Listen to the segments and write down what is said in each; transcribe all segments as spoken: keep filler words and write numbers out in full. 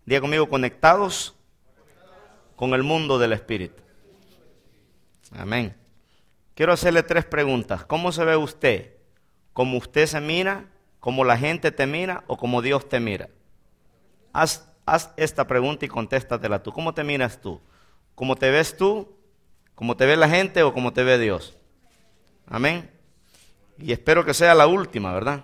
Diga conmigo, conectados con el mundo del Espíritu. Amén. Quiero hacerle tres preguntas. ¿Cómo se ve usted? ¿Cómo usted se mira? ¿Cómo la gente te mira? ¿O cómo Dios te mira? Haz, haz esta pregunta y contéstatela tú. ¿Cómo te miras tú? ¿Cómo te ves tú? ¿Cómo te ve la gente o cómo te ve Dios? Amén. Y espero que sea la última, ¿verdad?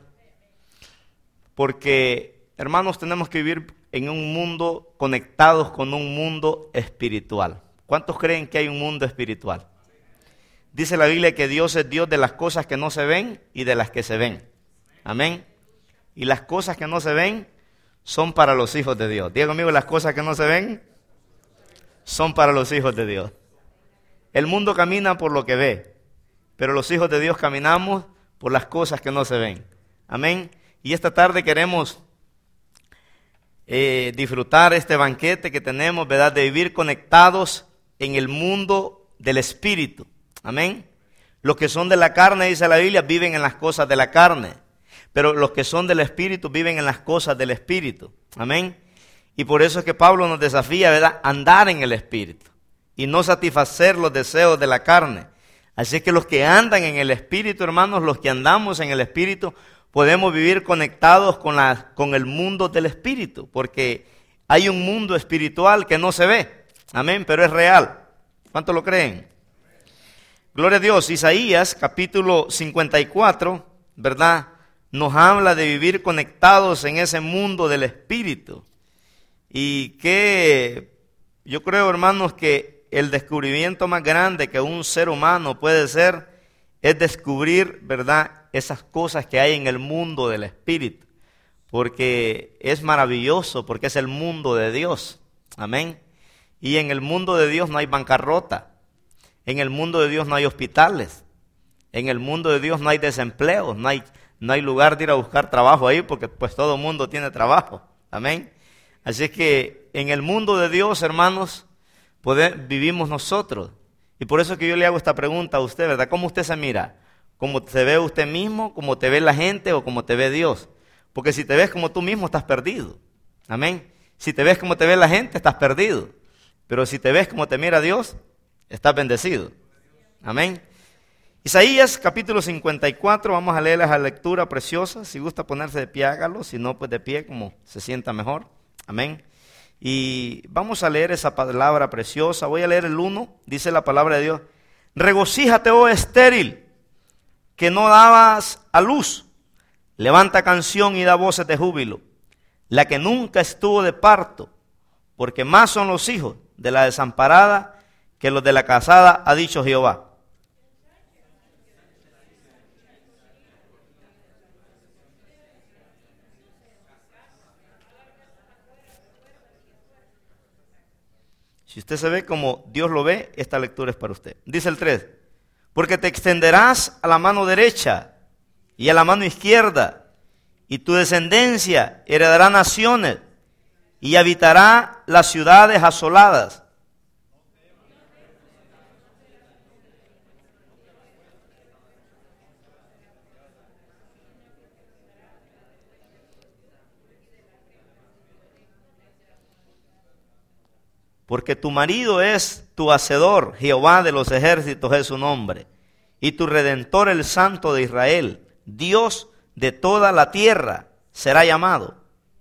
Porque, hermanos, tenemos que vivir en un mundo conectados con un mundo espiritual. ¿Cuántos creen que hay un mundo espiritual? Dice la Biblia que Dios es Dios de las cosas que no se ven y de las que se ven. Amén. Y las cosas que no se ven son para los hijos de Dios. Diga conmigo, las cosas que no se ven son para los hijos de Dios. El mundo camina por lo que ve, pero los hijos de Dios caminamos por las cosas que no se ven. Amén. Y esta tarde queremos eh, disfrutar este banquete que tenemos, ¿verdad? De vivir conectados en el mundo del Espíritu. Amén. Los que son de la carne, dice la Biblia, viven en las cosas de la carne. Pero los que son del Espíritu viven en las cosas del Espíritu. Amén. Y por eso es que Pablo nos desafía, ¿verdad? Andar en el Espíritu y no satisfacer los deseos de la carne. Así es que los que andan en el Espíritu, hermanos, los que andamos en el Espíritu, podemos vivir conectados con, la, con el mundo del Espíritu. Porque hay un mundo espiritual que no se ve. Amén, pero es real. ¿Cuántos lo creen? Gloria a Dios. Isaías capítulo cincuenta y cuatro, ¿verdad? Nos habla de vivir conectados en ese mundo del Espíritu. Y que yo creo, hermanos, que el descubrimiento más grande que un ser humano puede ser es descubrir, ¿verdad?, esas cosas que hay en el mundo del Espíritu. Porque es maravilloso, porque es el mundo de Dios. Amén. Y en el mundo de Dios no hay bancarrota. En el mundo de Dios no hay hospitales. En el mundo de Dios no hay desempleo. No hay, no hay lugar de ir a buscar trabajo ahí porque pues todo el mundo tiene trabajo. Amén. Así es que en el mundo de Dios, hermanos, poder, vivimos nosotros. Y por eso que yo le hago esta pregunta a usted, ¿verdad? ¿Cómo usted se mira? ¿Cómo se ve usted mismo? ¿Cómo te ve la gente? ¿O cómo te ve Dios? Porque si te ves como tú mismo, estás perdido. Amén. Si te ves como te ve la gente, estás perdido. Pero si te ves como te mira Dios, estás bendecido. Amén. Isaías capítulo cincuenta y cuatro, vamos a leer la lectura preciosa. Si gusta ponerse de pie, hágalo. Si no, pues de pie, como se sienta mejor. Amén. Y vamos a leer esa palabra preciosa. Voy a leer el uno. Dice la palabra de Dios: regocíjate, oh estéril, que no dabas a luz. Levanta canción y da voces de júbilo, la que nunca estuvo de parto, porque más son los hijos de la desamparada que los de la casada, ha dicho Jehová. Si usted se ve como Dios lo ve, esta lectura es para usted. Dice el tres: porque te extenderás a la mano derecha y a la mano izquierda, y tu descendencia heredará naciones y habitará las ciudades asoladas. Porque tu marido es tu hacedor, Jehová de los ejércitos es su nombre, y tu redentor el Santo de Israel, Dios de toda la tierra será llamado.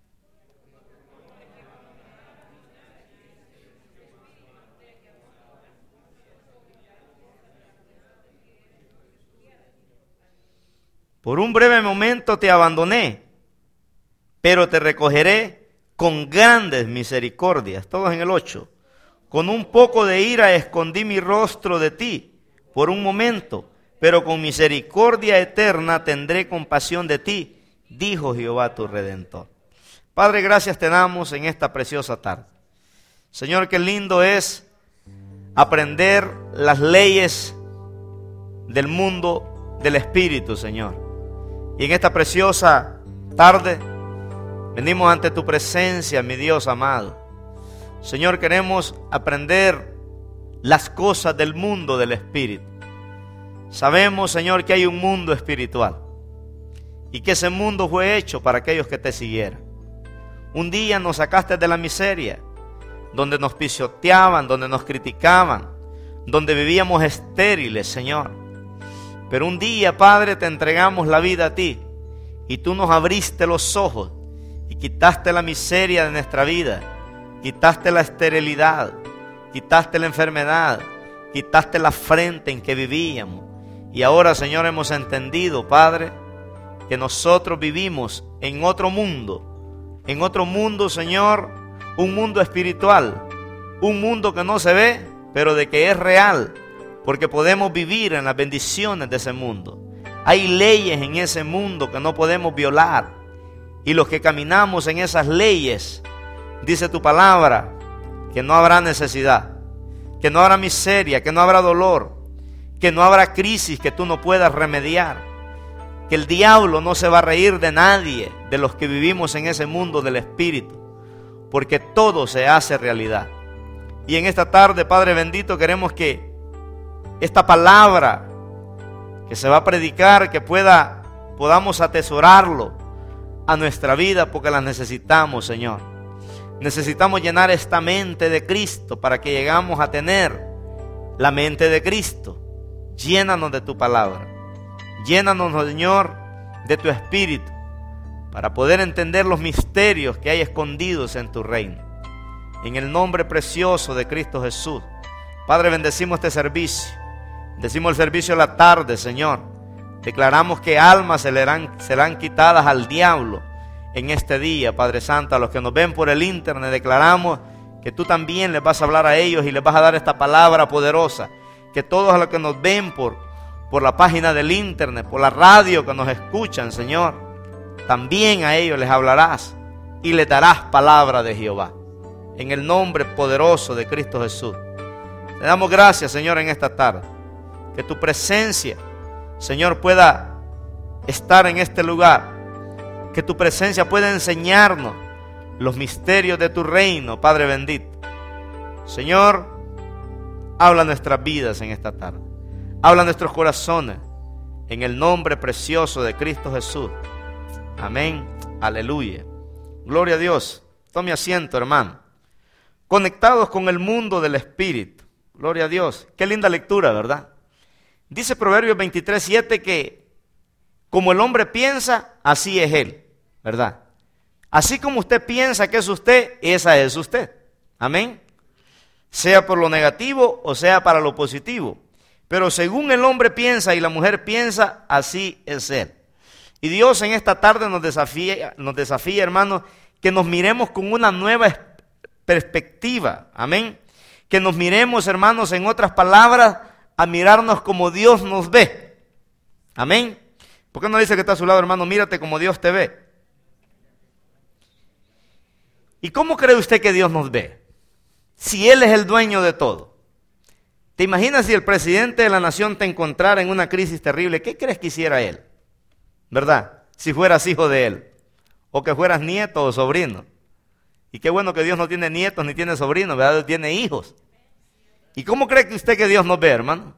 Por un breve momento te abandoné, pero te recogeré con grandes misericordias. Todos en el ocho. Con un poco de ira escondí mi rostro de ti por un momento, pero con misericordia eterna tendré compasión de ti, dijo Jehová tu Redentor. Padre, gracias te damos en esta preciosa tarde. Señor, qué lindo es aprender las leyes del mundo del Espíritu, Señor. Y en esta preciosa tarde venimos ante tu presencia, mi Dios amado. Señor, queremos aprender las cosas del mundo del Espíritu. Sabemos, Señor, que hay un mundo espiritual y que ese mundo fue hecho para aquellos que te siguieran. Un día nos sacaste de la miseria, donde nos pisoteaban, donde nos criticaban, donde vivíamos estériles, Señor. Pero un día, Padre, te entregamos la vida a ti y tú nos abriste los ojos y quitaste la miseria de nuestra vida, quitaste la esterilidad, quitaste la enfermedad, quitaste la afrenta en que vivíamos. Y ahora, Señor, hemos entendido, Padre, que nosotros vivimos en otro mundo, en otro mundo, Señor, un mundo espiritual, un mundo que no se ve, pero de que es real, porque podemos vivir en las bendiciones de ese mundo. Hay leyes en ese mundo que no podemos violar, y los que caminamos en esas leyes, dice tu palabra, que no habrá necesidad, que no habrá miseria, que no habrá dolor, que no habrá crisis que tú no puedas remediar, que el diablo no se va a reír de nadie, de los que vivimos en ese mundo del espíritu, porque todo se hace realidad. Y en esta tarde, Padre bendito, queremos que esta palabra que se va a predicar, que pueda, podamos atesorarlo a nuestra vida, porque la necesitamos, Señor. Necesitamos llenar esta mente de Cristo para que llegamos a tener la mente de Cristo. Llénanos de tu palabra. Llénanos, Señor, de tu espíritu, para poder entender los misterios que hay escondidos en tu reino. En el nombre precioso de Cristo Jesús. Padre, bendecimos este servicio. Bendecimos el servicio de la tarde, Señor. Declaramos que almas serán, serán quitadas al diablo en este día, Padre Santo. A los que nos ven por el internet, declaramos que tú también les vas a hablar a ellos y les vas a dar esta palabra poderosa. Que todos los que nos ven por, por la página del internet, por la radio, que nos escuchan, Señor, también a ellos les hablarás y les darás palabra de Jehová. En el nombre poderoso de Cristo Jesús. Te damos gracias, Señor, en esta tarde. Que tu presencia, Señor, pueda estar en este lugar. Que tu presencia pueda enseñarnos los misterios de tu reino, Padre bendito. Señor, habla nuestras vidas en esta tarde. Habla nuestros corazones. En el nombre precioso de Cristo Jesús. Amén. Aleluya. Gloria a Dios. Tome asiento, hermano. Conectados con el mundo del espíritu. Gloria a Dios. Qué linda lectura, ¿verdad? Dice Proverbios veintitrés, siete que como el hombre piensa, así es él, ¿verdad? Así como usted piensa que es usted, esa es usted. Amén. Sea por lo negativo o sea para lo positivo. Pero según el hombre piensa y la mujer piensa, así es él. Y Dios en esta tarde nos desafía, nos desafía, hermanos, que nos miremos con una nueva perspectiva. Amén. Que nos miremos, hermanos, en otras palabras, a mirarnos como Dios nos ve. Amén. ¿Por qué no dice que está a su lado, hermano? Mírate como Dios te ve. ¿Y cómo cree usted que Dios nos ve? Si Él es el dueño de todo. ¿Te imaginas si el presidente de la nación te encontrara en una crisis terrible? ¿Qué crees que hiciera Él? ¿Verdad? Si fueras hijo de Él. O que fueras nieto o sobrino. Y qué bueno que Dios no tiene nietos ni tiene sobrinos, ¿verdad? Dios tiene hijos. ¿Y cómo cree que usted que Dios nos ve, hermano?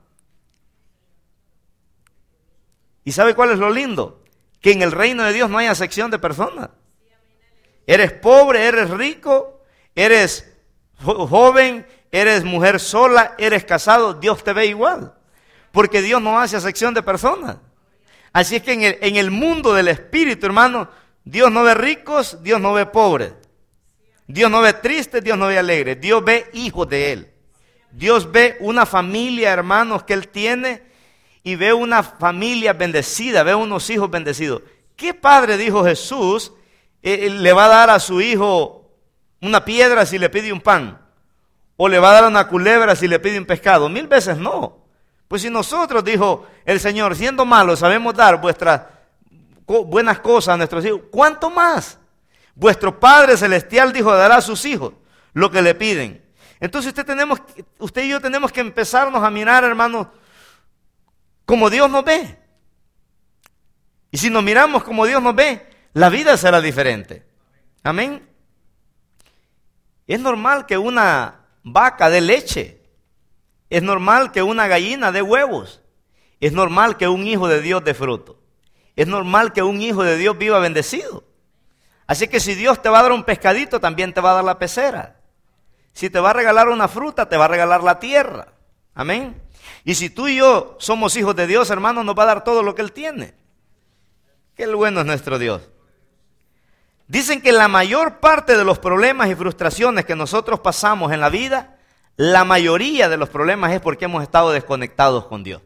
¿Y sabe cuál es lo lindo? Que en el reino de Dios no hay acepción de personas. Eres pobre, eres rico, eres jo- joven, eres mujer sola, eres casado, Dios te ve igual. Porque Dios no hace acepción de personas. Así es que en el, en el mundo del espíritu, hermano, Dios no ve ricos, Dios no ve pobres. Dios no ve tristes, Dios no ve alegres. Dios ve hijos de Él. Dios ve una familia, hermanos, que Él tiene y ve una familia bendecida, ve unos hijos bendecidos. ¿Qué padre, dijo Jesús, eh, le va a dar a su hijo una piedra si le pide un pan? ¿O le va a dar una culebra si le pide un pescado? Mil veces no. Pues si nosotros, dijo el Señor, siendo malos, sabemos dar vuestras co- buenas cosas a nuestros hijos, ¿cuánto más? Vuestro Padre Celestial, dijo, dará a sus hijos lo que le piden. Entonces usted, tenemos, usted y yo tenemos que empezarnos a mirar, hermanos, como Dios nos ve. Y si nos miramos como Dios nos ve, la vida será diferente. Amén. Es normal que una vaca dé leche. Es normal que una gallina dé huevos. Es normal que un hijo de Dios dé fruto. Es normal que un hijo de Dios viva bendecido. Así que si Dios te va a dar un pescadito, también te va a dar la pecera. Si te va a regalar una fruta, te va a regalar la tierra. Amén. Y si tú y yo somos hijos de Dios, hermano, nos va a dar todo lo que Él tiene. Qué bueno es nuestro Dios. Dicen que la mayor parte de los problemas y frustraciones que nosotros pasamos en la vida, la mayoría de los problemas es porque hemos estado desconectados con Dios.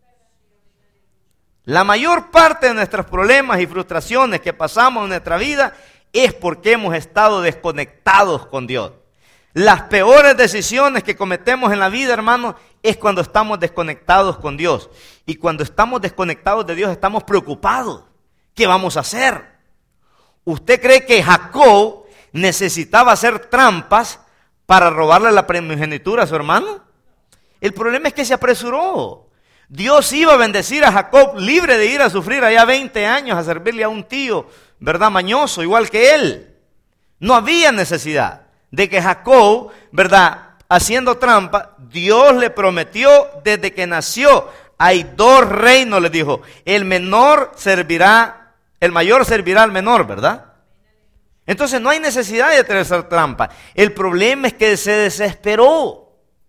La mayor parte de nuestros problemas y frustraciones que pasamos en nuestra vida es porque hemos estado desconectados con Dios. Las peores decisiones que cometemos en la vida, hermano, es cuando estamos desconectados con Dios. Y cuando estamos desconectados de Dios, estamos preocupados. ¿Qué vamos a hacer? ¿Usted cree que Jacob necesitaba hacer trampas para robarle la primogenitura a su hermano? El problema es que se apresuró. Dios iba a bendecir a Jacob libre de ir a sufrir allá veinte años a servirle a un tío, ¿verdad? Mañoso, igual que él. No había necesidad de que Jacob, ¿verdad? Haciendo trampa, Dios le prometió desde que nació. Hay dos reinos, le dijo. El menor servirá, el mayor servirá al menor, ¿verdad? Entonces no hay necesidad de hacer trampa. El problema es que se desesperó.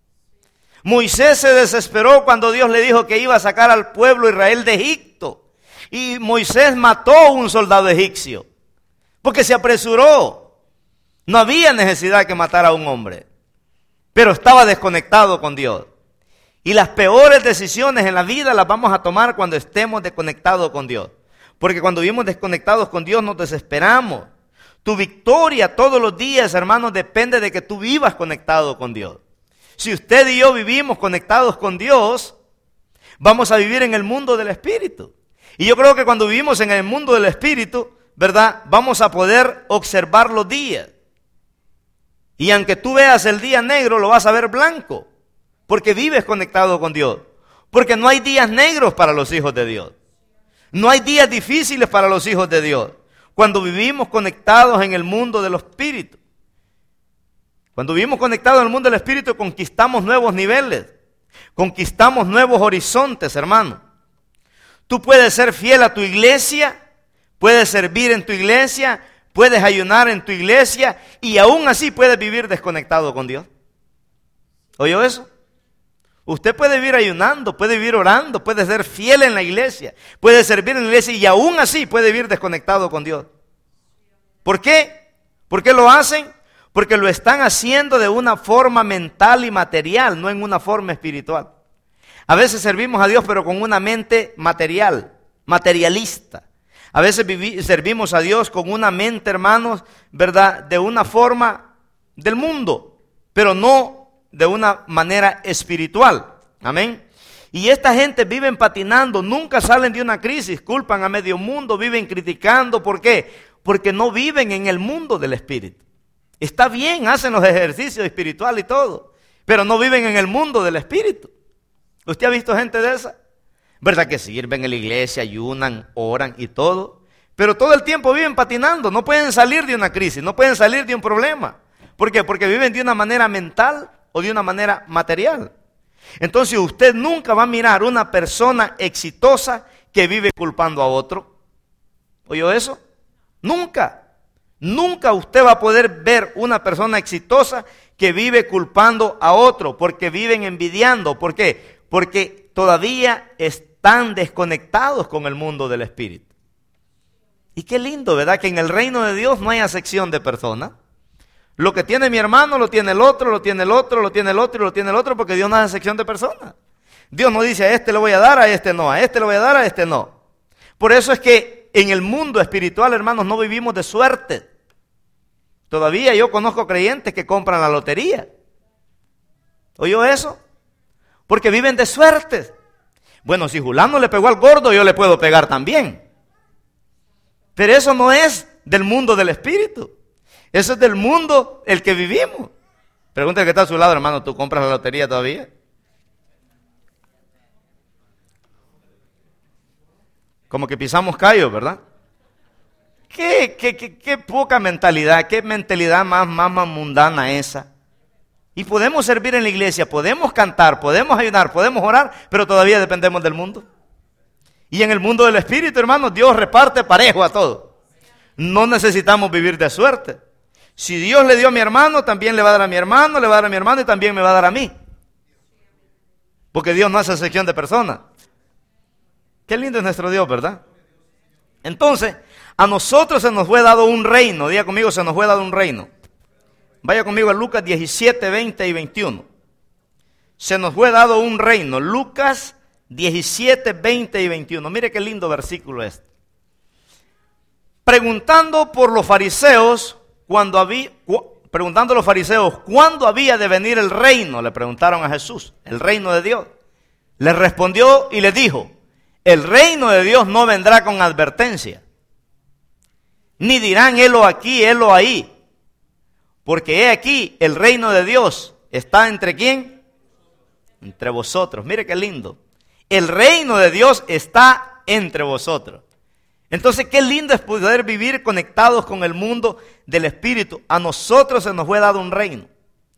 Moisés se desesperó cuando Dios le dijo que iba a sacar al pueblo Israel de Egipto. Y Moisés mató a un soldado egipcio, porque se apresuró. No había necesidad de que matara a un hombre, pero estaba desconectado con Dios. Y las peores decisiones en la vida las vamos a tomar cuando estemos desconectados con Dios. Porque cuando vivimos desconectados con Dios nos desesperamos. Tu victoria todos los días, hermanos, depende de que tú vivas conectado con Dios. Si usted y yo vivimos conectados con Dios, vamos a vivir en el mundo del Espíritu. Y yo creo que cuando vivimos en el mundo del Espíritu, ¿verdad? Vamos a poder observar los días. Y aunque tú veas el día negro, lo vas a ver blanco, porque vives conectado con Dios. Porque no hay días negros para los hijos de Dios. No hay días difíciles para los hijos de Dios, cuando vivimos conectados en el mundo del Espíritu. Cuando vivimos conectados en el mundo del Espíritu, conquistamos nuevos niveles, conquistamos nuevos horizontes, hermano. Tú puedes ser fiel a tu iglesia, puedes servir en tu iglesia, puedes ayunar en tu iglesia y aún así puedes vivir desconectado con Dios. ¿Oyó eso? Usted puede vivir ayunando, puede vivir orando, puede ser fiel en la iglesia, puede servir en la iglesia y aún así puede vivir desconectado con Dios. ¿Por qué? ¿Por qué lo hacen? Porque lo están haciendo de una forma mental y material, no en una forma espiritual. A veces servimos a Dios pero con una mente material, materialista. A veces vivi- servimos a Dios con una mente, hermanos, ¿verdad? De una forma del mundo, pero no de una manera espiritual. Amén. Y esta gente viven patinando, nunca salen de una crisis, culpan a medio mundo, viven criticando. ¿Por qué? Porque no viven en el mundo del Espíritu. Está bien, hacen los ejercicios espirituales y todo, pero no viven en el mundo del Espíritu. ¿Usted ha visto gente de esa? ¿Verdad que sirven en la iglesia, ayunan, oran y todo? Pero todo el tiempo viven patinando, no pueden salir de una crisis, no pueden salir de un problema. ¿Por qué? Porque viven de una manera mental o de una manera material. Entonces usted nunca va a mirar una persona exitosa que vive culpando a otro. ¿Oyó eso? Nunca. Nunca usted va a poder ver una persona exitosa que vive culpando a otro, porque viven envidiando. ¿Por qué? Porque todavía están desconectados con el mundo del Espíritu. Y qué lindo, ¿verdad? Que en el reino de Dios no hay acepción de personas. Lo que tiene mi hermano, lo tiene el otro, lo tiene el otro, lo tiene el otro y lo tiene el otro, porque Dios no hace acepción de personas. Dios no dice a este le voy a dar, a este no, a este le voy a dar, a este no. Por eso es que en el mundo espiritual, hermanos, no vivimos de suerte. Todavía yo conozco creyentes que compran la lotería. ¿Oyó eso? Porque viven de suerte. Bueno, si Julano le pegó al gordo, yo le puedo pegar también. Pero eso no es del mundo del Espíritu. Eso es del mundo el que vivimos. Pregúntale que está a su lado, hermano, ¿tú compras la lotería todavía? Como que pisamos callos, ¿verdad? ¿Qué, qué, qué, qué poca mentalidad, qué mentalidad más, más, más mundana esa? Y podemos servir en la iglesia, podemos cantar, podemos ayudar, podemos orar, pero todavía dependemos del mundo. Y en el mundo del Espíritu, hermanos, Dios reparte parejo a todo. No necesitamos vivir de suerte. Si Dios le dio a mi hermano, también le va a dar a mi hermano, le va a dar a mi hermano y también me va a dar a mí. Porque Dios no hace excepción de personas. Qué lindo es nuestro Dios, ¿verdad? Entonces, a nosotros se nos fue dado un reino. Diga conmigo, se nos fue dado un reino. Vaya conmigo a Lucas diecisiete, veinte y veintiuno. Se nos fue dado un reino. Lucas diecisiete, veinte y veintiuno. Mire qué lindo versículo este. Preguntando por los fariseos, cuando había, cu, preguntando a los fariseos, ¿cuándo había de venir el reino? Le preguntaron a Jesús, el reino de Dios. Les respondió y les dijo, el reino de Dios no vendrá con advertencia, ni dirán helo aquí, helo ahí, porque he aquí, el reino de Dios está entre ¿quién? Entre vosotros. Mire qué lindo. El reino de Dios está entre vosotros. Entonces, qué lindo es poder vivir conectados con el mundo del Espíritu. A nosotros se nos fue dado un reino.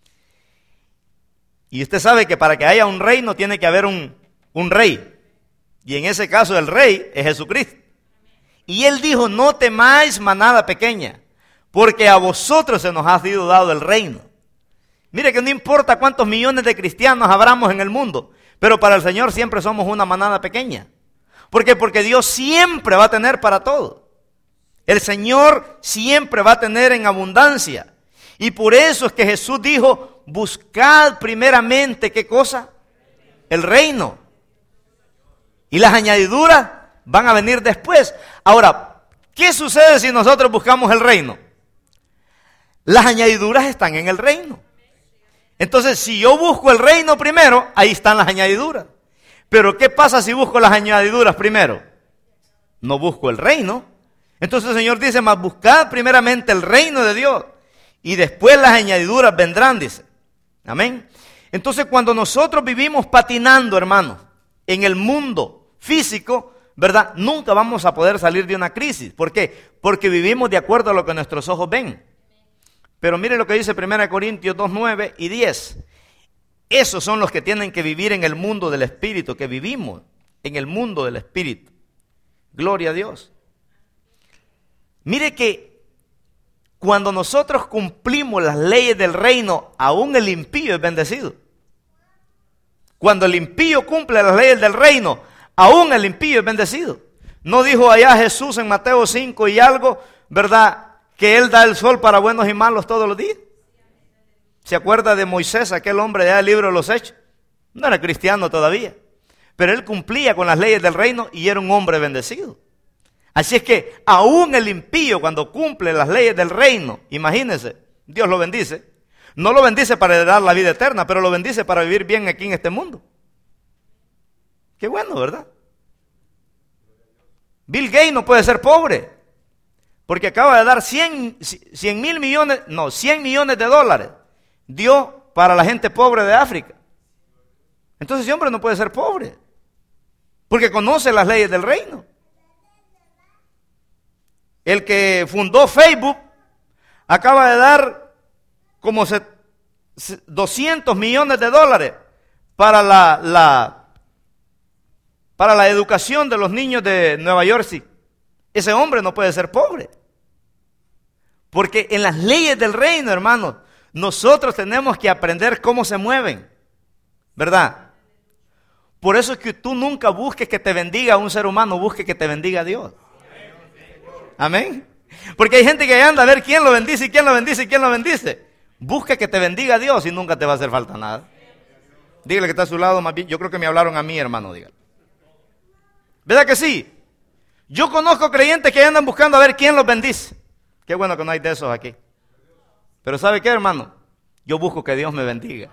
Y usted sabe que para que haya un reino tiene que haber un, un rey. Y en ese caso el rey es Jesucristo. Y él dijo, no temáis manada pequeña, porque a vosotros se nos ha sido dado el reino. Mire que no importa cuántos millones de cristianos habramos en el mundo, pero para el Señor siempre somos una manada pequeña. ¿Por qué? Porque Dios siempre va a tener para todo. El Señor siempre va a tener en abundancia. Y por eso es que Jesús dijo, buscad primeramente, ¿qué cosa? El reino. Y las añadiduras van a venir después. Ahora, ¿qué sucede si nosotros buscamos el reino? Las añadiduras están en el reino. Entonces, si yo busco el reino primero, ahí están las añadiduras. Pero ¿qué pasa si busco las añadiduras primero? No busco el reino. Entonces el Señor dice, mas buscad primeramente el reino de Dios y después las añadiduras vendrán, dice. Amén. Entonces cuando nosotros vivimos patinando, hermanos, en el mundo físico, ¿verdad? Nunca vamos a poder salir de una crisis. ¿Por qué? Porque vivimos de acuerdo a lo que nuestros ojos ven. Pero mire lo que dice primera Corintios dos, nueve y diez. Esos son los que tienen que vivir en el mundo del Espíritu, que vivimos en el mundo del Espíritu. Gloria a Dios. Mire que cuando nosotros cumplimos las leyes del reino, aún el impío es bendecido. Cuando el impío cumple las leyes del reino, aún el impío es bendecido. ¿No dijo allá Jesús en Mateo cinco y algo, verdad, que Él da el sol para buenos y malos todos los días? ¿Se acuerda de Moisés, aquel hombre del libro de los Hechos? No era cristiano todavía, pero él cumplía con las leyes del reino y era un hombre bendecido. Así es que aún el impío cuando cumple las leyes del reino, imagínense, Dios lo bendice. No lo bendice para heredar la vida eterna, pero lo bendice para vivir bien aquí en este mundo. Qué bueno, ¿verdad? Bill Gates no puede ser pobre, porque acaba de dar cien mil millones, no, cien millones de dólares. Dio para la gente pobre de África. Entonces ese hombre no puede ser pobre, porque conoce las leyes del reino. El que fundó Facebook acaba de dar como doscientos millones de dólares para la, la, para la educación de los niños de Nueva Jersey. Ese hombre no puede ser pobre, porque en las leyes del reino, hermanos, nosotros tenemos que aprender cómo se mueven, ¿verdad? Por eso es que tú nunca busques que te bendiga un ser humano, busques que te bendiga Dios. Amén. Porque hay gente que anda a ver quién lo bendice y quién lo bendice y quién lo bendice. Busca que te bendiga Dios y nunca te va a hacer falta nada. Dígale que está a su lado, más bien. Yo creo que me hablaron a mí, hermano, dígale. ¿Verdad que sí? Yo conozco creyentes que andan buscando a ver quién los bendice. Qué bueno que no hay de esos aquí. Pero ¿sabe qué, hermano? Yo busco que Dios me bendiga.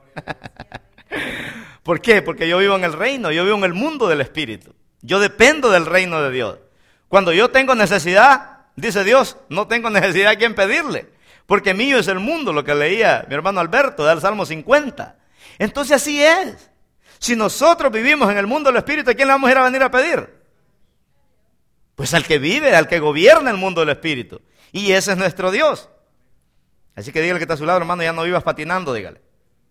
¿Por qué? Porque yo vivo en el reino, yo vivo en el mundo del Espíritu. Yo dependo del reino de Dios. Cuando yo tengo necesidad, dice Dios, no tengo necesidad a quien pedirle, porque mío es el mundo, lo que leía mi hermano Alberto del Salmo cincuenta. Entonces así es. Si nosotros vivimos en el mundo del Espíritu, ¿a quién le vamos a ir a venir a pedir? Pues al que vive, al que gobierna el mundo del Espíritu. Y ese es nuestro Dios. Así que dígale que está a su lado, hermano, ya no vivas patinando, dígale.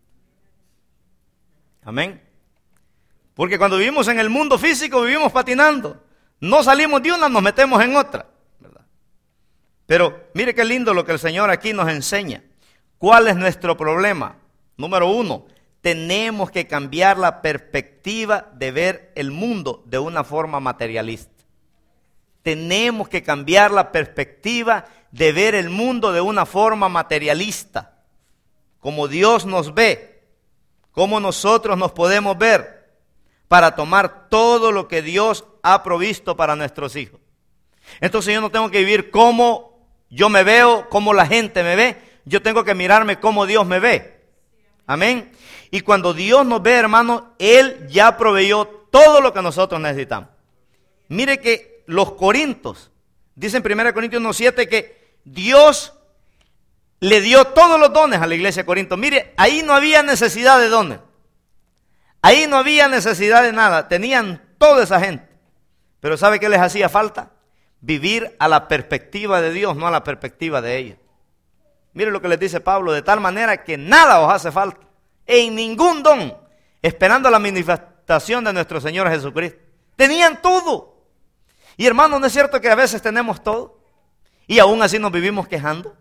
Amén. Porque cuando vivimos en el mundo físico, vivimos patinando. No salimos de una, nos metemos en otra, ¿verdad? Pero mire qué lindo lo que el Señor aquí nos enseña. ¿Cuál es nuestro problema? Número uno, tenemos que cambiar la perspectiva de ver el mundo de una forma materialista. Tenemos que cambiar la perspectiva de ver el mundo de una forma materialista. Como Dios nos ve, como nosotros nos podemos ver, para tomar todo lo que Dios ha provisto para nuestros hijos. Entonces yo no tengo que vivir como yo me veo, como la gente me ve. Yo tengo que mirarme como Dios me ve. Amén. Y cuando Dios nos ve, hermano, Él ya proveyó todo lo que nosotros necesitamos. Mire que los Corintios, dice en primera Corintios uno siete que Dios le dio todos los dones a la iglesia de Corinto. Mire, ahí no había necesidad de dones. Ahí no había necesidad de nada. Tenían toda esa gente. Pero ¿sabe qué les hacía falta? Vivir a la perspectiva de Dios, no a la perspectiva de ellos. Mire lo que les dice Pablo, de tal manera que nada os hace falta, en ningún don, esperando la manifestación de nuestro Señor Jesucristo. Tenían todo. Y hermano, ¿no es cierto que a veces tenemos todo? Y aún así nos vivimos quejando.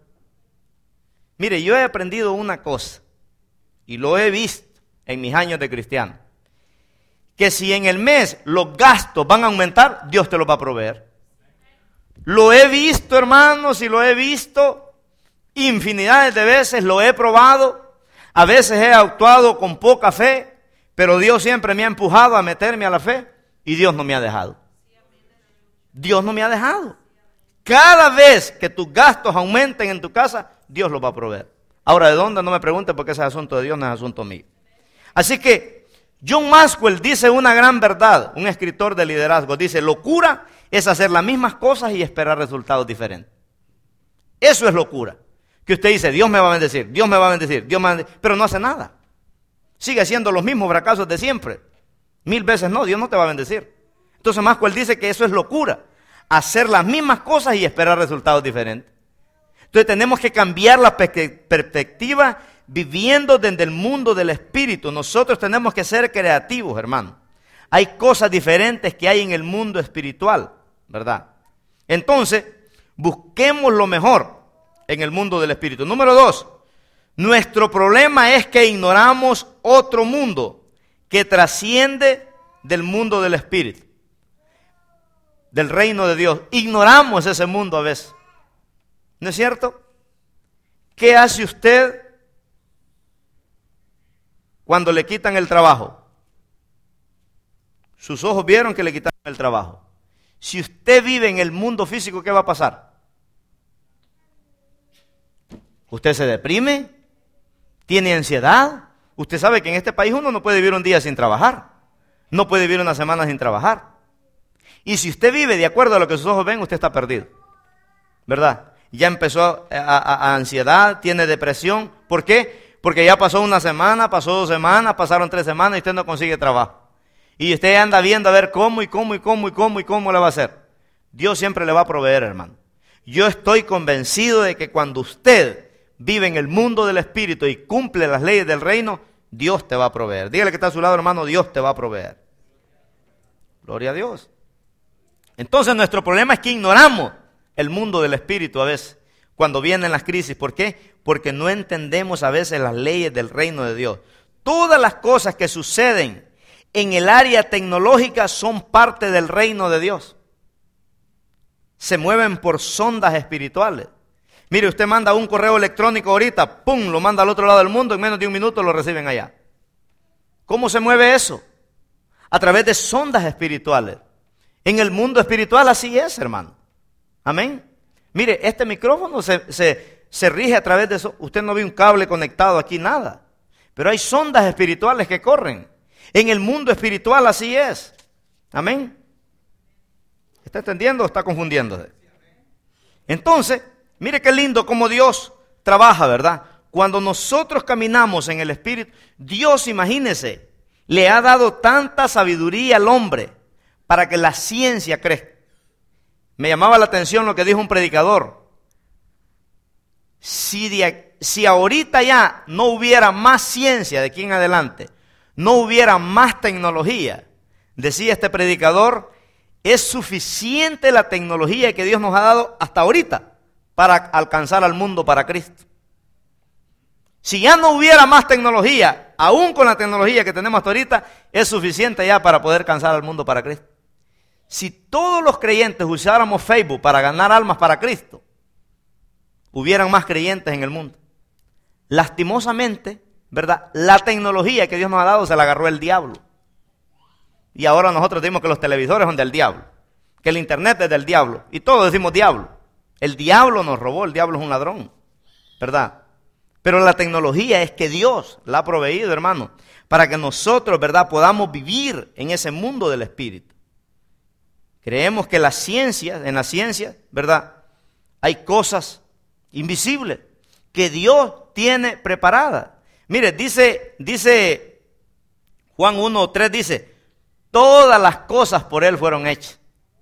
Mire, yo he aprendido una cosa, y lo he visto en mis años de cristiano, que si en el mes los gastos van a aumentar, Dios te los va a proveer. Lo he visto, hermanos, y lo he visto infinidades de veces, lo he probado. A veces he actuado con poca fe, pero Dios siempre me ha empujado a meterme a la fe y Dios no me ha dejado. Dios no me ha dejado. Cada vez que tus gastos aumenten en tu casa, Dios los va a proveer. Ahora, ¿de dónde? No me pregunten porque ese es asunto de Dios, no es asunto mío. Así que John Maxwell dice una gran verdad, un escritor de liderazgo, dice, locura es hacer las mismas cosas y esperar resultados diferentes. Eso es locura. Que usted dice, Dios me va a bendecir, Dios me va a bendecir, Dios me va a bendecir, pero no hace nada. Sigue haciendo los mismos fracasos de siempre. Mil veces no, Dios no te va a bendecir. Entonces Maxwell dice que eso es locura. Hacer las mismas cosas y esperar resultados diferentes. Entonces tenemos que cambiar la perspectiva viviendo desde el mundo del espíritu. Nosotros tenemos que ser creativos, hermano. Hay cosas diferentes que hay en el mundo espiritual, ¿verdad? Entonces, busquemos lo mejor en el mundo del espíritu. Número dos, nuestro problema es que ignoramos otro mundo que trasciende del mundo del espíritu, del reino de Dios. Ignoramos ese mundo a veces. ¿No es cierto? ¿Qué hace usted cuando le quitan el trabajo? Sus ojos vieron que le quitaron el trabajo. Si usted vive en el mundo físico, ¿qué va a pasar? Usted se deprime, tiene ansiedad. Usted sabe que en este país uno no puede vivir un día sin trabajar. No puede vivir una semana sin trabajar. Y si usted vive de acuerdo a lo que sus ojos ven, usted está perdido. ¿Verdad? Ya empezó a, a, a ansiedad, tiene depresión. ¿Por qué? Porque ya pasó una semana, pasó dos semanas, pasaron tres semanas y usted no consigue trabajo. Y usted anda viendo a ver cómo y cómo y cómo y cómo y cómo le va a hacer. Dios siempre le va a proveer, hermano. Yo estoy convencido de que cuando usted vive en el mundo del espíritu y cumple las leyes del reino, Dios te va a proveer. Dígale que está a su lado, hermano, Dios te va a proveer. Gloria a Dios. Entonces nuestro problema es que ignoramos el mundo del espíritu a veces, cuando vienen las crisis. ¿Por qué? Porque no entendemos a veces las leyes del reino de Dios. Todas las cosas que suceden en el área tecnológica son parte del reino de Dios. Se mueven por sondas espirituales. Mire, usted manda un correo electrónico ahorita, ¡pum!, lo manda al otro lado del mundo, en menos de un minuto lo reciben allá. ¿Cómo se mueve eso? A través de sondas espirituales. En el mundo espiritual así es, hermano. Amén. Mire, este micrófono se, se, se rige a través de eso. Usted no ve un cable conectado aquí, nada. Pero hay sondas espirituales que corren. En el mundo espiritual así es. Amén. ¿Está entendiendo o está confundiéndose? Entonces, mire qué lindo cómo Dios trabaja, ¿verdad? Cuando nosotros caminamos en el espíritu, Dios, imagínese, le ha dado tanta sabiduría al hombre para que la ciencia crezca. Me llamaba la atención lo que dijo un predicador. Si, de, si ahorita ya no hubiera más ciencia de aquí en adelante, no hubiera más tecnología, decía este predicador, es suficiente la tecnología que Dios nos ha dado hasta ahorita para alcanzar al mundo para Cristo. Si ya no hubiera más tecnología, aún con la tecnología que tenemos hasta ahorita, es suficiente ya para poder alcanzar al mundo para Cristo. Si todos los creyentes usáramos Facebook para ganar almas para Cristo, hubieran más creyentes en el mundo. Lastimosamente, ¿verdad? La tecnología que Dios nos ha dado se la agarró el diablo. Y ahora nosotros decimos que los televisores son del diablo, que el internet es del diablo, y todos decimos diablo. El diablo nos robó, el diablo es un ladrón, ¿verdad? Pero la tecnología es que Dios la ha proveído, hermano, para que nosotros, ¿verdad?, podamos vivir en ese mundo del Espíritu. Creemos que la ciencia, en la ciencia, ¿verdad?, hay cosas invisibles que Dios tiene preparadas. Mire, dice, dice Juan uno tres, dice, todas las cosas por Él fueron hechas.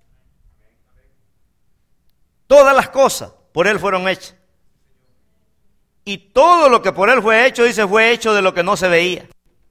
Todas las cosas por Él fueron hechas. Y todo lo que por Él fue hecho, dice, fue hecho de lo que no se veía.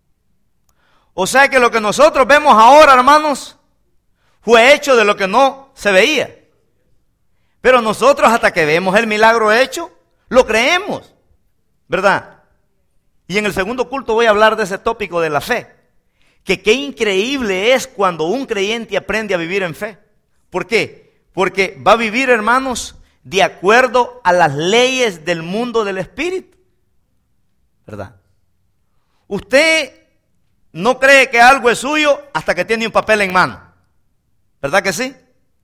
O sea que lo que nosotros vemos ahora, hermanos, fue hecho de lo que no se veía. Pero nosotros hasta que vemos el milagro hecho, lo creemos, ¿verdad? Y en el segundo culto voy a hablar de ese tópico de la fe. Que qué increíble es cuando un creyente aprende a vivir en fe. ¿Por qué? Porque va a vivir, hermanos, de acuerdo a las leyes del mundo del Espíritu, ¿verdad? Usted no cree que algo es suyo hasta que tiene un papel en mano, ¿verdad que sí?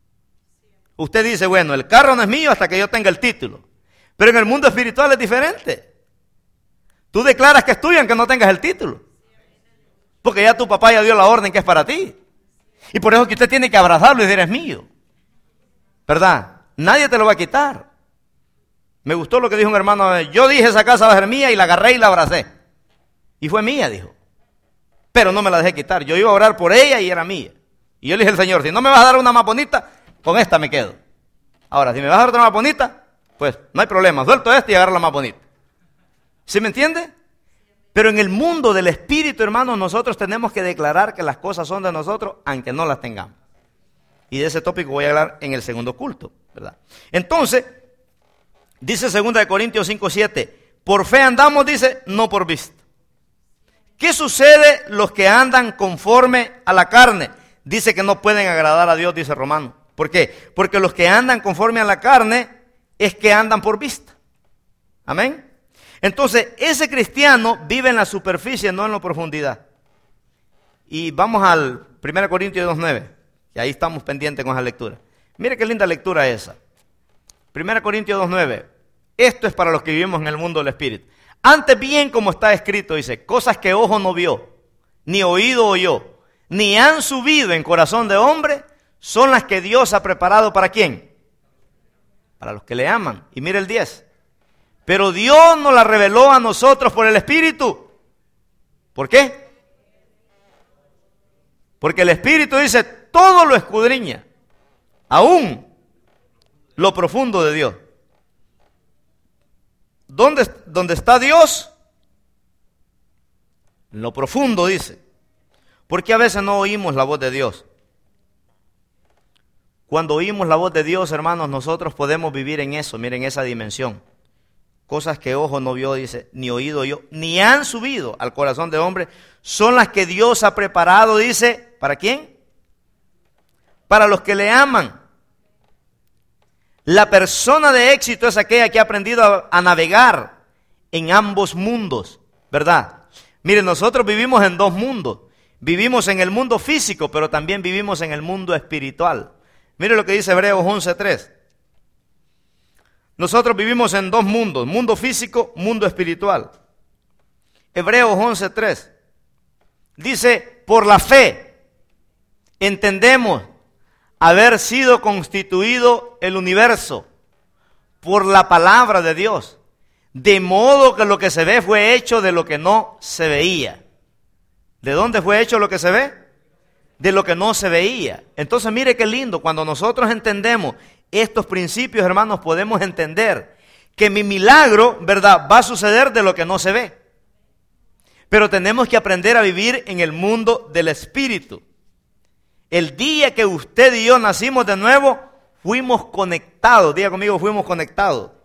Usted dice, bueno, el carro no es mío hasta que yo tenga el título. Pero en el mundo espiritual es diferente. Tú declaras que es tuyo aunque no tengas el título, porque ya tu papá ya dio la orden que es para ti. Y por eso que usted tiene que abrazarlo y decir, es mío, ¿verdad? Nadie te lo va a quitar. Me gustó lo que dijo un hermano, yo dije esa casa va a ser mía y la agarré y la abracé. Y fue mía, dijo. Pero no me la dejé quitar. Yo iba a orar por ella y era mía. Y yo le dije al Señor, si no me vas a dar una más bonita, con esta me quedo. Ahora, si me vas a dar otra más bonita, pues no hay problema, suelto esta y agarro la más bonita. ¿Sí me entiende? Pero en el mundo del Espíritu, hermanos, nosotros tenemos que declarar que las cosas son de nosotros, aunque no las tengamos. Y de ese tópico voy a hablar en el segundo culto, ¿verdad? Entonces, dice segunda de Corintios cinco siete, por fe andamos, dice, no por vista. ¿Qué sucede los que andan conforme a la carne? Dice que no pueden agradar a Dios, dice Romano. ¿Por qué? Porque los que andan conforme a la carne es que andan por vista. Amén. Entonces, ese cristiano vive en la superficie, no en la profundidad. Y vamos al primera Corintios dos nueve, y ahí estamos pendientes con esa lectura. Mire qué linda lectura esa. primera Corintios dos nueve. Esto es para los que vivimos en el mundo del Espíritu. Antes bien, como está escrito, dice, cosas que ojo no vio, ni oído oyó, ni han subido en corazón de hombre, son las que Dios ha preparado ¿para quién? Para los que le aman. Y mire el diez. Pero Dios nos la reveló a nosotros por el Espíritu. ¿Por qué? Porque el Espíritu dice, todo lo escudriña, aún lo profundo de Dios. ¿Dónde, dónde está Dios? En lo profundo, dice. Porque a veces no oímos la voz de Dios. Cuando oímos la voz de Dios, hermanos, nosotros podemos vivir en eso, miren esa dimensión. Cosas que ojo no vio, dice, ni oído oyó, ni han subido al corazón de hombre, son las que Dios ha preparado, dice, ¿para quién? Para los que le aman. La persona de éxito es aquella que ha aprendido a, a navegar en ambos mundos, ¿verdad? Miren, nosotros vivimos en dos mundos. Vivimos en el mundo físico, pero también vivimos en el mundo espiritual. Mire lo que dice Hebreos once tres. Nosotros vivimos en dos mundos, mundo físico, mundo espiritual. Hebreos once tres. Dice, por la fe entendemos haber sido constituido el universo por la palabra de Dios, de modo que lo que se ve fue hecho de lo que no se veía. ¿De dónde fue hecho lo que se ve? De lo que no se veía. Entonces mire qué lindo, cuando nosotros entendemos estos principios, hermanos, podemos entender que mi milagro, ¿verdad?, va a suceder de lo que no se ve. Pero tenemos que aprender a vivir en el mundo del Espíritu. El día que usted y yo nacimos de nuevo, fuimos conectados. Diga conmigo, fuimos conectados.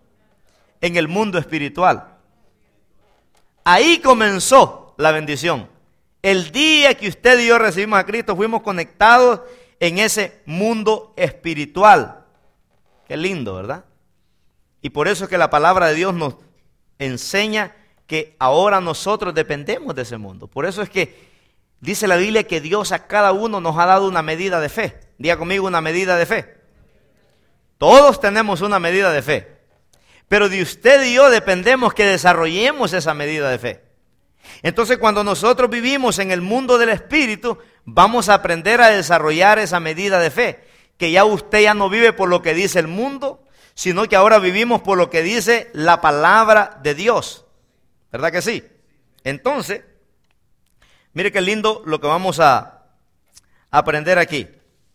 en el mundo espiritual. Ahí comenzó la bendición. El día que usted y yo recibimos a Cristo, fuimos conectados en ese mundo espiritual. Qué lindo, ¿verdad? Y por eso es que la palabra de Dios nos enseña que ahora nosotros dependemos de ese mundo. Por eso es que dice la Biblia que Dios a cada uno nos ha dado una medida de fe. Diga conmigo, una medida de fe. Todos tenemos una medida de fe. Pero de usted y yo dependemos que desarrollemos esa medida de fe. Entonces, cuando nosotros vivimos en el mundo del Espíritu, vamos a aprender a desarrollar esa medida de fe. Que ya usted ya no vive por lo que dice el mundo, sino que ahora vivimos por lo que dice la palabra de Dios. ¿Verdad que sí? Entonces, mire qué lindo lo que vamos a aprender aquí.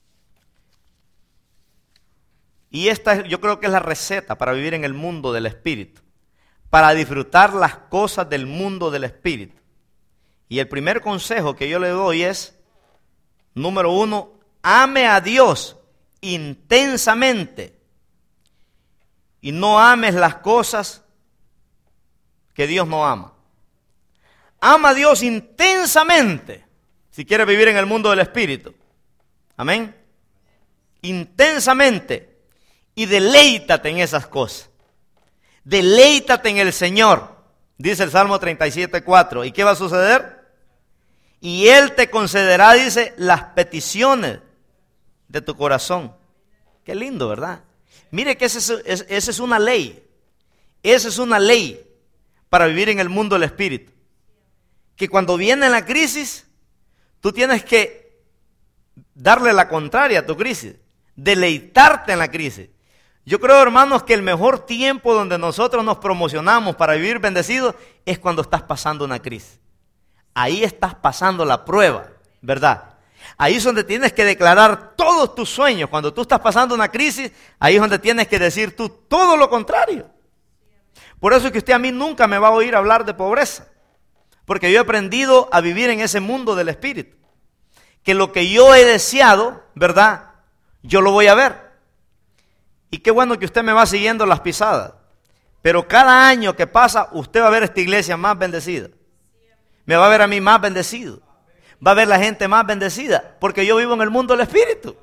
Y esta yo creo que es la receta para vivir en el mundo del Espíritu, para disfrutar las cosas del mundo del Espíritu. Y el primer consejo que yo le doy es, número uno, ame a Dios intensamente y no ames las cosas que Dios no ama. Ama a Dios intensamente si quieres vivir en el mundo del Espíritu. Amén. Intensamente. Y deleítate en esas cosas. Deleítate en el Señor. Dice el Salmo treinta y siete, cuatro. ¿Y qué va a suceder? Y Él te concederá, dice, las peticiones de tu corazón. Qué lindo, ¿verdad? Mire que esa es, esa es una ley. Esa es una ley para vivir en el mundo del Espíritu. Que cuando viene la crisis, tú tienes que darle la contraria a tu crisis. Deleitarte en la crisis. Yo creo, hermanos, que el mejor tiempo donde nosotros nos promocionamos para vivir bendecidos es cuando estás pasando una crisis. Ahí estás pasando la prueba, ¿verdad? Ahí es donde tienes que declarar todos tus sueños. Cuando tú estás pasando una crisis, ahí es donde tienes que decir tú todo lo contrario. Por eso es que usted a mí nunca me va a oír hablar de pobreza. Porque yo he aprendido a vivir en ese mundo del Espíritu. Que lo que yo he deseado, ¿verdad? Yo lo voy a ver. Y qué bueno que usted me va siguiendo las pisadas. Pero cada año que pasa, usted va a ver esta iglesia más bendecida. Me va a ver a mí más bendecido. Va a ver la gente más bendecida. Porque yo vivo en el mundo del Espíritu.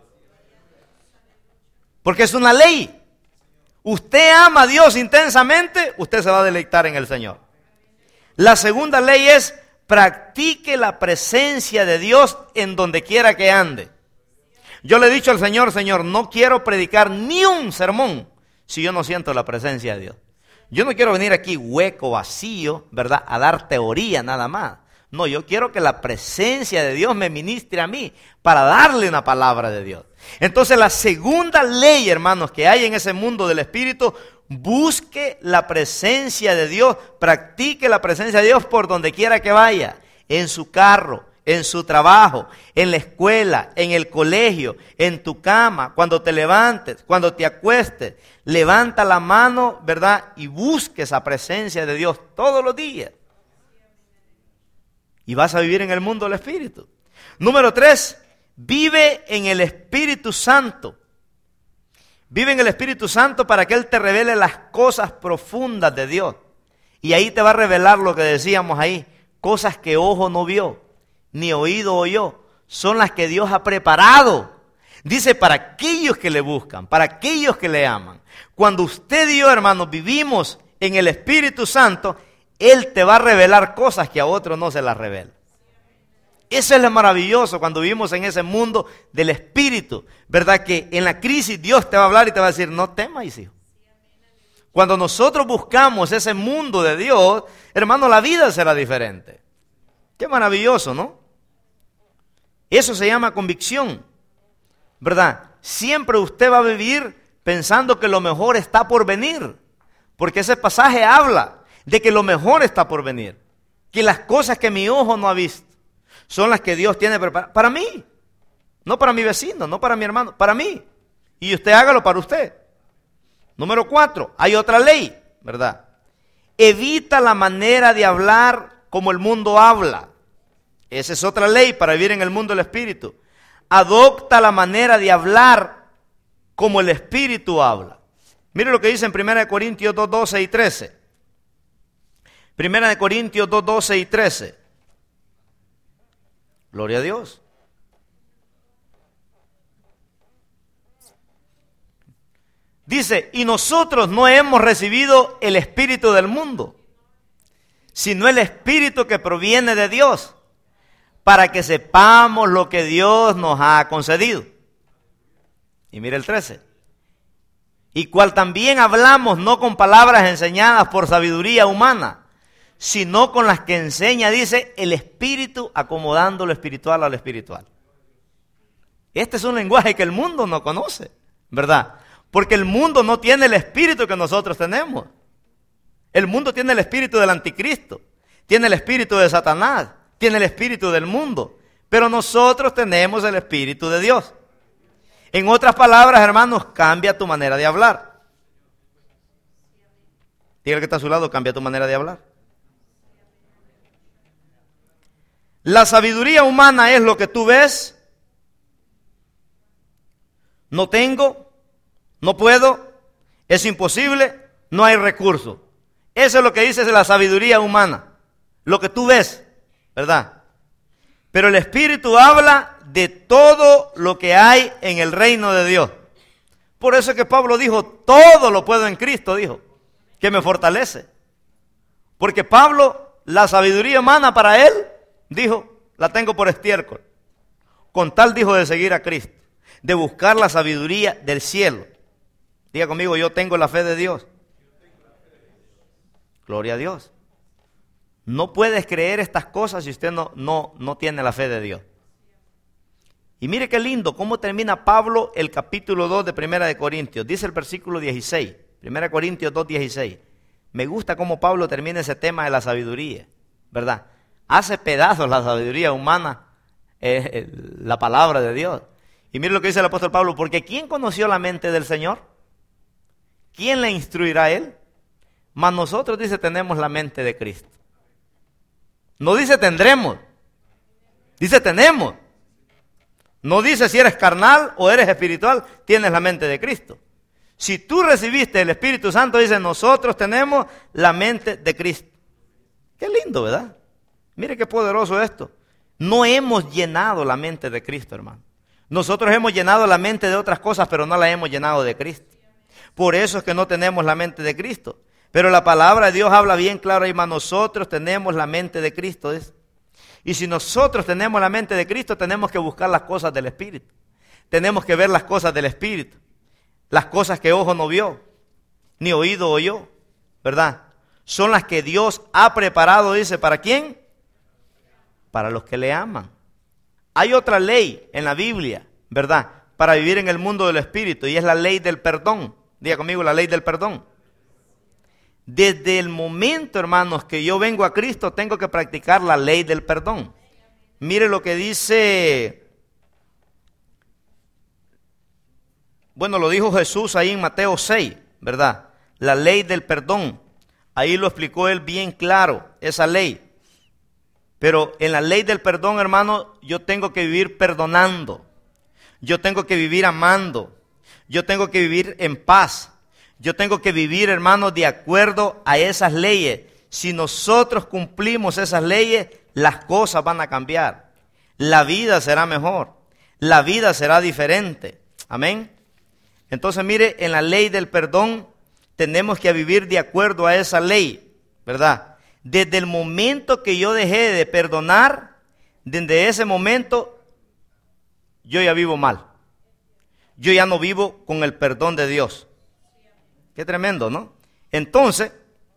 Porque es una ley. Usted ama a Dios intensamente, usted se va a deleitar en el Señor. La segunda ley es, practique la presencia de Dios en donde quiera que ande. Yo le he dicho al Señor, Señor, no quiero predicar ni un sermón si yo no siento la presencia de Dios. Yo no quiero venir aquí hueco, vacío, ¿verdad? A dar teoría nada más. No, yo quiero que la presencia de Dios me ministre a mí para darle una palabra de Dios. Entonces la segunda ley, hermanos, que hay en ese mundo del Espíritu, busque la presencia de Dios, practique la presencia de Dios por donde quiera que vaya, en su carro, en su trabajo, en la escuela, en el colegio, en tu cama, cuando te levantes, cuando te acuestes, levanta la mano, ¿verdad? Y busque esa presencia de Dios todos los días. Y vas a vivir en el mundo del Espíritu. Número tres, vive en el Espíritu Santo. Vive en el Espíritu Santo para que Él te revele las cosas profundas de Dios. Y ahí te va a revelar lo que decíamos ahí, cosas que ojo no vio, ni oído oyó, son las que Dios ha preparado. Dice, para aquellos que le buscan, para aquellos que le aman. Cuando usted y yo, hermanos, vivimos en el Espíritu Santo, Él te va a revelar cosas que a otros no se las revela. Eso es lo maravilloso cuando vivimos en ese mundo del Espíritu, ¿verdad? Que en la crisis Dios te va a hablar y te va a decir, no temas, hijo. Cuando nosotros buscamos ese mundo de Dios, hermano, la vida será diferente. Qué maravilloso, ¿no? Eso se llama convicción, ¿verdad? Siempre usted va a vivir pensando que lo mejor está por venir, porque ese pasaje habla de que lo mejor está por venir, que las cosas que mi ojo no ha visto son las que Dios tiene preparadas para mí, no para mi vecino, no para mi hermano, para mí. Y usted hágalo para usted. Número cuatro, hay otra ley, ¿verdad? Evita la manera de hablar como el mundo habla. Esa es otra ley para vivir en el mundo del Espíritu. Adopta la manera de hablar como el Espíritu habla. Mire lo que dice en primera de Corintios dos, doce y trece. primera de Corintios dos, doce y trece. Gloria a Dios. Dice, y nosotros no hemos recibido el espíritu del mundo, sino el espíritu que proviene de Dios, para que sepamos lo que Dios nos ha concedido. Y mire el trece. Y cual también hablamos no con palabras enseñadas por sabiduría humana, sino con las que enseña, dice, el espíritu, acomodando lo espiritual a lo espiritual. Este es un lenguaje que el mundo no conoce, ¿verdad? Porque el mundo no tiene el espíritu que nosotros tenemos. El mundo tiene el espíritu del anticristo, tiene el espíritu de Satanás, tiene el espíritu del mundo, pero nosotros tenemos el espíritu de Dios. En otras palabras, hermanos, cambia tu manera de hablar. Dígale que está a su lado, cambia tu manera de hablar. La sabiduría humana es lo que tú ves. No tengo, no puedo, es imposible, no hay recurso. Eso es lo que dice la sabiduría humana, lo que tú ves, ¿verdad? Pero el Espíritu habla de todo lo que hay en el reino de Dios. Por eso es que Pablo dijo, todo lo puedo en Cristo, dijo, que me fortalece. Porque Pablo, la sabiduría humana para él, dijo, la tengo por estiércol. Con tal, dijo, de seguir a Cristo, de buscar la sabiduría del cielo. Diga conmigo, yo tengo la fe de Dios. Gloria a Dios. No puedes creer estas cosas si usted no, no, no tiene la fe de Dios. Y mire qué lindo, cómo termina Pablo el capítulo dos de Primera de Corintios. Dice el versículo dieciséis, Primera de Corintios dos, dieciséis. Me gusta cómo Pablo termina ese tema de la sabiduría, ¿verdad? Hace pedazos la sabiduría humana, eh, eh, la palabra de Dios. Y mire lo que dice el apóstol Pablo, porque ¿quién conoció la mente del Señor? ¿Quién le instruirá a él? Mas nosotros, dice, tenemos la mente de Cristo. No dice tendremos, dice tenemos. No dice si eres carnal o eres espiritual, tienes la mente de Cristo. Si tú recibiste el Espíritu Santo, dice, nosotros tenemos la mente de Cristo. Qué lindo, ¿verdad? Mire qué poderoso esto. No hemos llenado la mente de Cristo, hermano. Nosotros hemos llenado la mente de otras cosas, pero no la hemos llenado de Cristo. Por eso es que no tenemos la mente de Cristo. Pero la palabra de Dios habla bien claro, hermano, nosotros tenemos la mente de Cristo. ¿es? Y si nosotros tenemos la mente de Cristo, tenemos que buscar las cosas del Espíritu. Tenemos que ver las cosas del Espíritu. Las cosas que ojo no vio, ni oído oyó, ¿verdad? Son las que Dios ha preparado, dice, ¿para quién? Para los que le aman. Hay otra ley en la Biblia, ¿verdad? Para vivir en el mundo del Espíritu, y es la ley del perdón. Diga conmigo, la ley del perdón. Desde el momento, hermanos, que yo vengo a Cristo, tengo que practicar la ley del perdón. Mire lo que dice, bueno, lo dijo Jesús ahí en Mateo seis, ¿verdad? La ley del perdón. Ahí lo explicó él bien claro, esa ley. Pero en la ley del perdón, hermano, yo tengo que vivir perdonando. Yo tengo que vivir amando. Yo tengo que vivir en paz. Yo tengo que vivir, hermanos, de acuerdo a esas leyes. Si nosotros cumplimos esas leyes, las cosas van a cambiar. La vida será mejor. La vida será diferente. Amén. Entonces, mire, en la ley del perdón tenemos que vivir de acuerdo a esa ley, ¿verdad? Desde el momento que yo dejé de perdonar, desde ese momento, yo ya vivo mal. Yo ya no vivo con el perdón de Dios. Qué tremendo, ¿no? Entonces,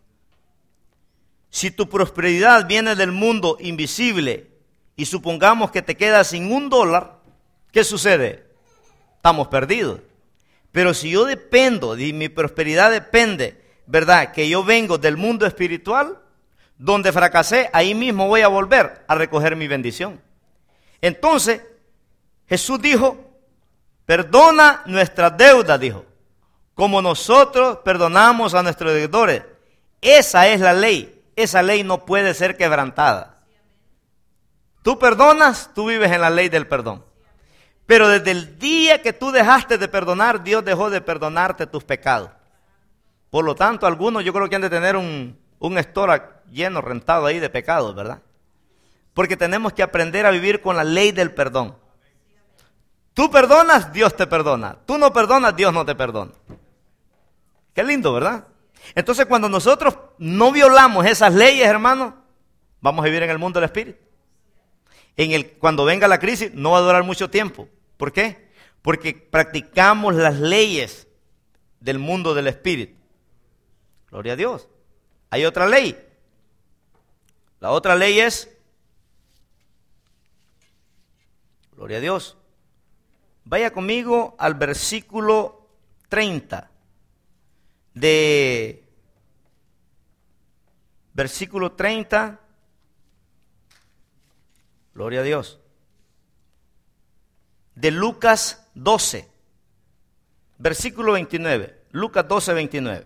si tu prosperidad viene del mundo invisible y supongamos que te quedas sin un dólar, ¿qué sucede? Estamos perdidos. Pero si yo dependo, y mi prosperidad depende, ¿verdad? Que yo vengo del mundo espiritual, donde fracasé, ahí mismo voy a volver a recoger mi bendición. Entonces, Jesús dijo, perdona nuestras deudas, dijo, como nosotros perdonamos a nuestros deudores. Esa es la ley. Esa ley no puede ser quebrantada. Tú perdonas, tú vives en la ley del perdón. Pero desde el día que tú dejaste de perdonar, Dios dejó de perdonarte tus pecados. Por lo tanto, algunos yo creo que han de tener un, un store lleno, rentado ahí de pecados, ¿verdad? Porque tenemos que aprender a vivir con la ley del perdón. Tú perdonas, Dios te perdona. Tú no perdonas, Dios no te perdona. Qué lindo, ¿verdad? Entonces, cuando nosotros no violamos esas leyes, hermanos, vamos a vivir en el mundo del espíritu. En el, cuando venga la crisis, no va a durar mucho tiempo. ¿Por qué? Porque practicamos las leyes del mundo del espíritu. Gloria a Dios. Hay otra ley. La otra ley es, gloria a Dios. Vaya conmigo al versículo treinta. De versículo treinta. Gloria a Dios. De Lucas doce. Versículo veintinueve. Lucas doce, veintinueve.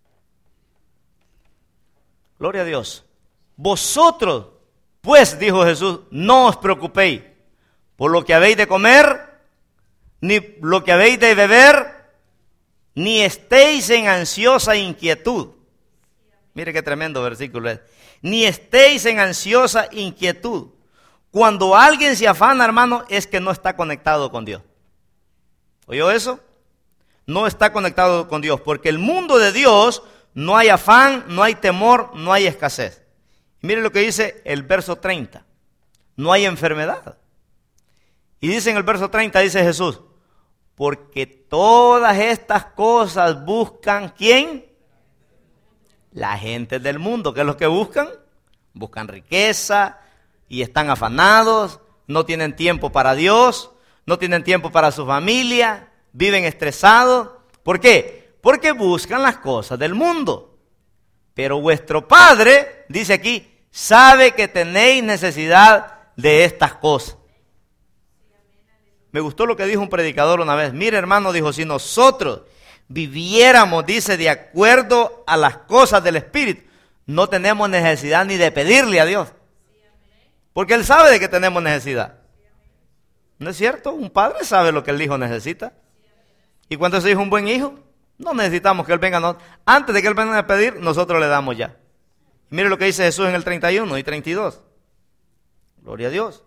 Gloria a Dios. Vosotros, pues, dijo Jesús, no os preocupéis por lo que habéis de comer, ni lo que habéis de beber, ni estéis en ansiosa inquietud. Mire qué tremendo versículo es. Ni estéis en ansiosa inquietud. Cuando alguien se afana, hermano, es que no está conectado con Dios. ¿Oyó eso? No está conectado con Dios, porque el mundo de Dios no hay afán, no hay temor, no hay escasez. Mire lo que dice el verso treinta. No hay enfermedad. Y dice en el verso treinta, dice Jesús, porque todas estas cosas buscan, ¿quién? La gente del mundo. ¿Qué es lo que buscan? Buscan riqueza y están afanados, no tienen tiempo para Dios, no tienen tiempo para su familia, viven estresados. ¿Por qué? Porque buscan las cosas del mundo. Pero vuestro Padre, dice aquí, sabe que tenéis necesidad de estas cosas. Me gustó lo que dijo un predicador una vez. Mire, hermano, dijo, si nosotros viviéramos, dice, de acuerdo a las cosas del Espíritu, no tenemos necesidad ni de pedirle a Dios. Porque Él sabe de que tenemos necesidad. ¿No es cierto? Un padre sabe lo que el hijo necesita. Y cuando ese hijo es un buen hijo, no necesitamos que Él venga. No. Antes de que Él venga a pedir, nosotros le damos ya. Y mire lo que dice Jesús en el treinta y uno y treinta y dos. Gloria a Dios.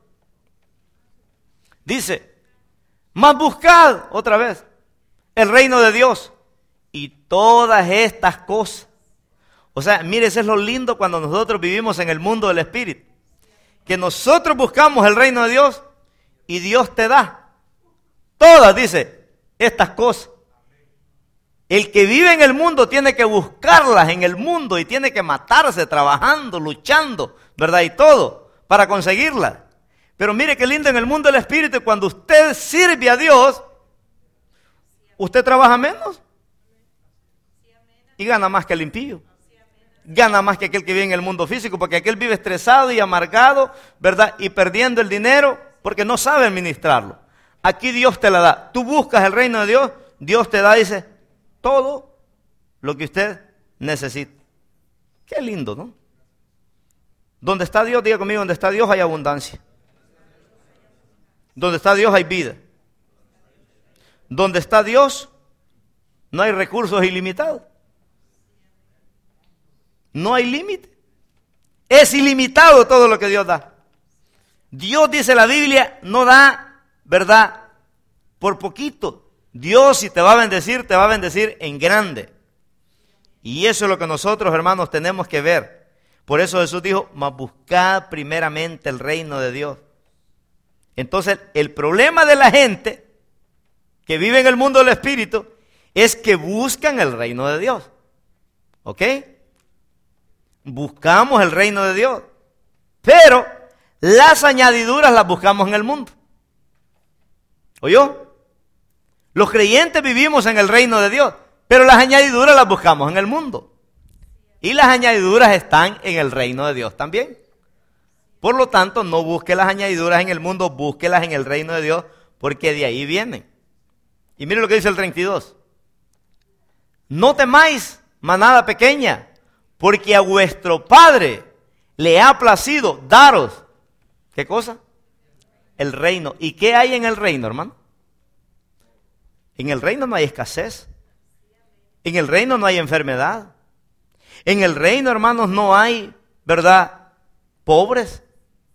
Dice, mas buscad, otra vez, el reino de Dios y todas estas cosas. O sea, mire, eso es lo lindo cuando nosotros vivimos en el mundo del Espíritu. Que nosotros buscamos el reino de Dios y Dios te da todas, dice, estas cosas. El que vive en el mundo tiene que buscarlas en el mundo y tiene que matarse trabajando, luchando, ¿verdad? Y todo para conseguirlas. Pero mire qué lindo en el mundo del Espíritu, cuando usted sirve a Dios, usted trabaja menos y gana más que el impío. Gana más que aquel que vive en el mundo físico, porque aquel vive estresado y amargado, ¿verdad? Y perdiendo el dinero porque no sabe administrarlo. Aquí Dios te la da. Tú buscas el reino de Dios, Dios te da, dice, todo lo que usted necesita. Qué lindo, ¿no? Donde está Dios, diga conmigo, donde está Dios hay abundancia. Donde está Dios hay vida. Donde está Dios no hay recursos ilimitados. No hay límite. Es ilimitado todo lo que Dios da. Dios, dice la Biblia, no da, ¿verdad?, por poquito. Dios, si te va a bendecir, te va a bendecir en grande. Y eso es lo que nosotros, hermanos, tenemos que ver. Por eso Jesús dijo, mas buscad primeramente el reino de Dios. Entonces, el problema de la gente que vive en el mundo del Espíritu es que buscan el reino de Dios. ¿Ok? Buscamos el reino de Dios, pero las añadiduras las buscamos en el mundo. ¿Oyó? Los creyentes vivimos en el reino de Dios, pero las añadiduras las buscamos en el mundo. Y las añadiduras están en el reino de Dios también. Por lo tanto, no busque las añadiduras en el mundo, búsquelas en el reino de Dios, porque de ahí vienen. Y mire lo que dice el treinta y dos. No temáis, manada pequeña, porque a vuestro Padre le ha placido daros, ¿qué cosa? El reino. ¿Y qué hay en el reino, hermano? En el reino no hay escasez. En el reino no hay enfermedad. En el reino, hermanos, no hay, ¿verdad?, pobres.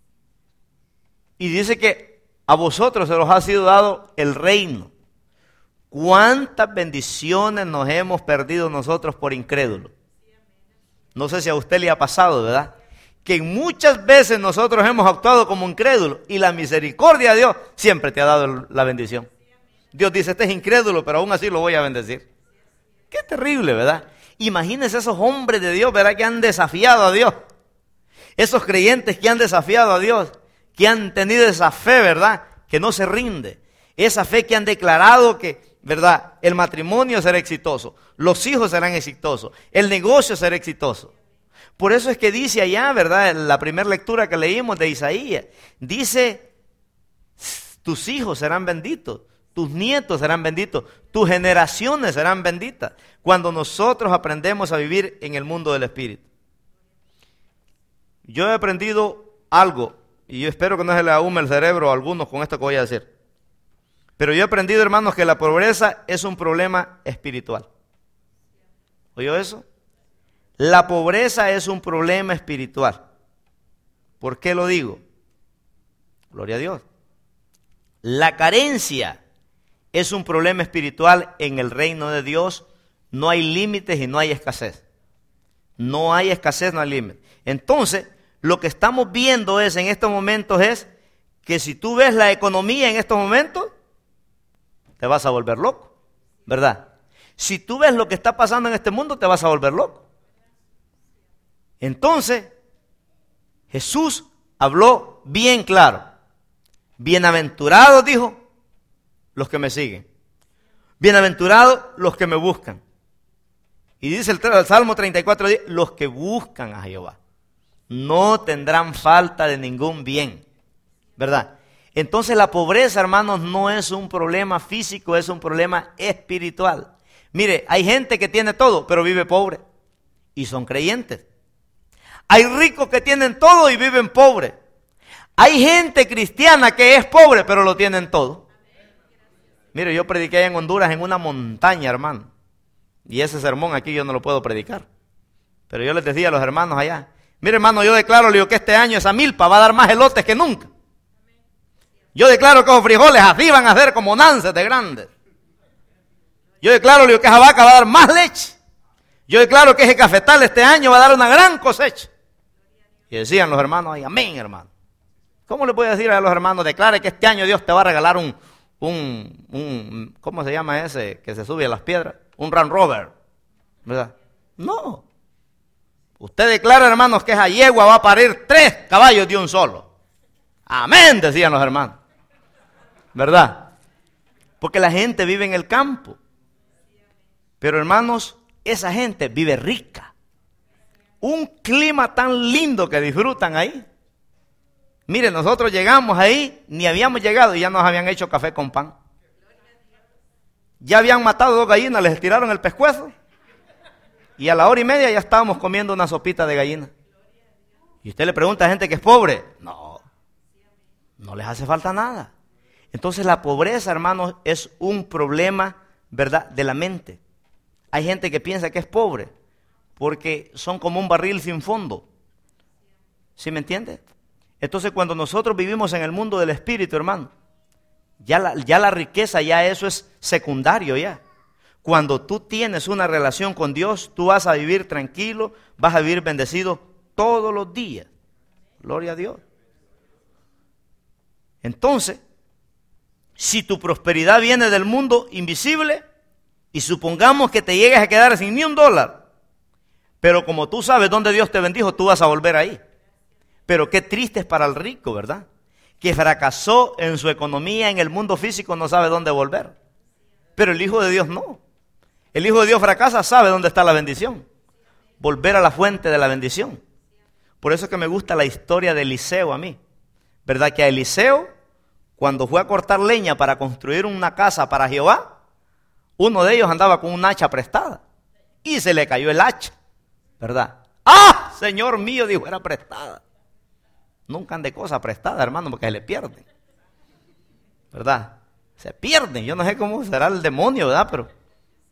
Y dice que a vosotros se os ha sido dado el reino. ¿Cuántas bendiciones nos hemos perdido nosotros por incrédulos? No sé si a usted le ha pasado, ¿verdad? Que muchas veces nosotros hemos actuado como incrédulos y la misericordia de Dios siempre te ha dado la bendición. Dios dice, este es incrédulo, pero aún así lo voy a bendecir. Qué terrible, ¿verdad? Imagínense esos hombres de Dios, ¿verdad?, que han desafiado a Dios. Esos creyentes que han desafiado a Dios, que han tenido esa fe, ¿verdad?, que no se rinde. Esa fe que han declarado que, ¿verdad?, el matrimonio será exitoso, los hijos serán exitosos, el negocio será exitoso. Por eso es que dice allá, ¿verdad?, en la primera lectura que leímos de Isaías, dice, tus hijos serán benditos, tus nietos serán benditos, tus generaciones serán benditas, cuando nosotros aprendemos a vivir en el mundo del Espíritu. Yo he aprendido algo, y yo espero que no se le ahume el cerebro a algunos con esto que voy a decir. Pero yo he aprendido, hermanos, que la pobreza es un problema espiritual. ¿Oyó eso? La pobreza es un problema espiritual. ¿Por qué lo digo? Gloria a Dios. La carencia es un problema espiritual en el reino de Dios. No hay límites y no hay escasez. No hay escasez, no hay límites. Entonces, lo que estamos viendo es en estos momentos es que si tú ves la economía en estos momentos, te vas a volver loco, ¿verdad? Si tú ves lo que está pasando en este mundo, te vas a volver loco. Entonces, Jesús habló bien claro. Bienaventurados, dijo, los que me siguen. Bienaventurados los que me buscan. Y dice el, el Salmo treinta y cuatro, los que buscan a Jehová no tendrán falta de ningún bien, ¿verdad? Entonces la pobreza, hermanos, no es un problema físico, es un problema espiritual. Mire, hay gente que tiene todo, pero vive pobre y son creyentes. Hay ricos que tienen todo y viven pobres. Hay gente cristiana que es pobre, pero lo tienen todo. Mire, yo prediqué allá en Honduras en una montaña, hermano. Y ese sermón aquí yo no lo puedo predicar. Pero yo les decía a los hermanos allá, mire, hermano, yo declaro, le digo, que este año esa milpa va a dar más elotes que nunca. Yo declaro que los frijoles así van a ser como nances de grandes. Yo declaro, le digo, que esa vaca va a dar más leche. Yo declaro que ese cafetal este año va a dar una gran cosecha. Y decían los hermanos ahí, amén, hermano. ¿Cómo le voy a decir a los hermanos, declare que este año Dios te va a regalar un, un, un ¿cómo se llama ese que se sube a las piedras? Un Land Rover, ¿verdad? No. Usted declara, hermanos, que esa yegua va a parir tres caballos de un solo. Amén, decían los hermanos. ¿Verdad? Porque la gente vive en el campo. Pero, hermanos, esa gente vive rica. Un clima tan lindo que disfrutan ahí. Miren, nosotros llegamos ahí, ni habíamos llegado y ya nos habían hecho café con pan. Ya habían matado dos gallinas, les estiraron el pescuezo. Y a la hora y media ya estábamos comiendo una sopita de gallina. Y usted le pregunta a gente que es pobre. No, no les hace falta nada. Entonces la pobreza, hermanos, es un problema, ¿verdad?, de la mente. Hay gente que piensa que es pobre porque son como un barril sin fondo. ¿Sí me entiende? Entonces cuando nosotros vivimos en el mundo del espíritu, hermano, ya la, ya la riqueza, ya eso es secundario ya. Cuando tú tienes una relación con Dios, tú vas a vivir tranquilo, vas a vivir bendecido todos los días. Gloria a Dios. Entonces, si tu prosperidad viene del mundo invisible, y supongamos que te llegues a quedar sin ni un dólar, pero como tú sabes dónde Dios te bendijo, tú vas a volver ahí. Pero qué triste es para el rico, ¿verdad? Que fracasó en su economía, en el mundo físico, no sabe dónde volver. Pero el Hijo de Dios no. El Hijo de Dios fracasa, sabe dónde está la bendición. Volver a la fuente de la bendición. Por eso es que me gusta la historia de Eliseo a mí. ¿Verdad? Que a Eliseo, cuando fue a cortar leña para construir una casa para Jehová, uno de ellos andaba con un hacha prestada. Y se le cayó el hacha. ¿Verdad? ¡Ah! Señor mío, dijo, era prestada. Nunca ande cosa prestada, hermano, porque se le pierden. ¿Verdad? Se pierden. Yo no sé cómo será el demonio, ¿verdad? Pero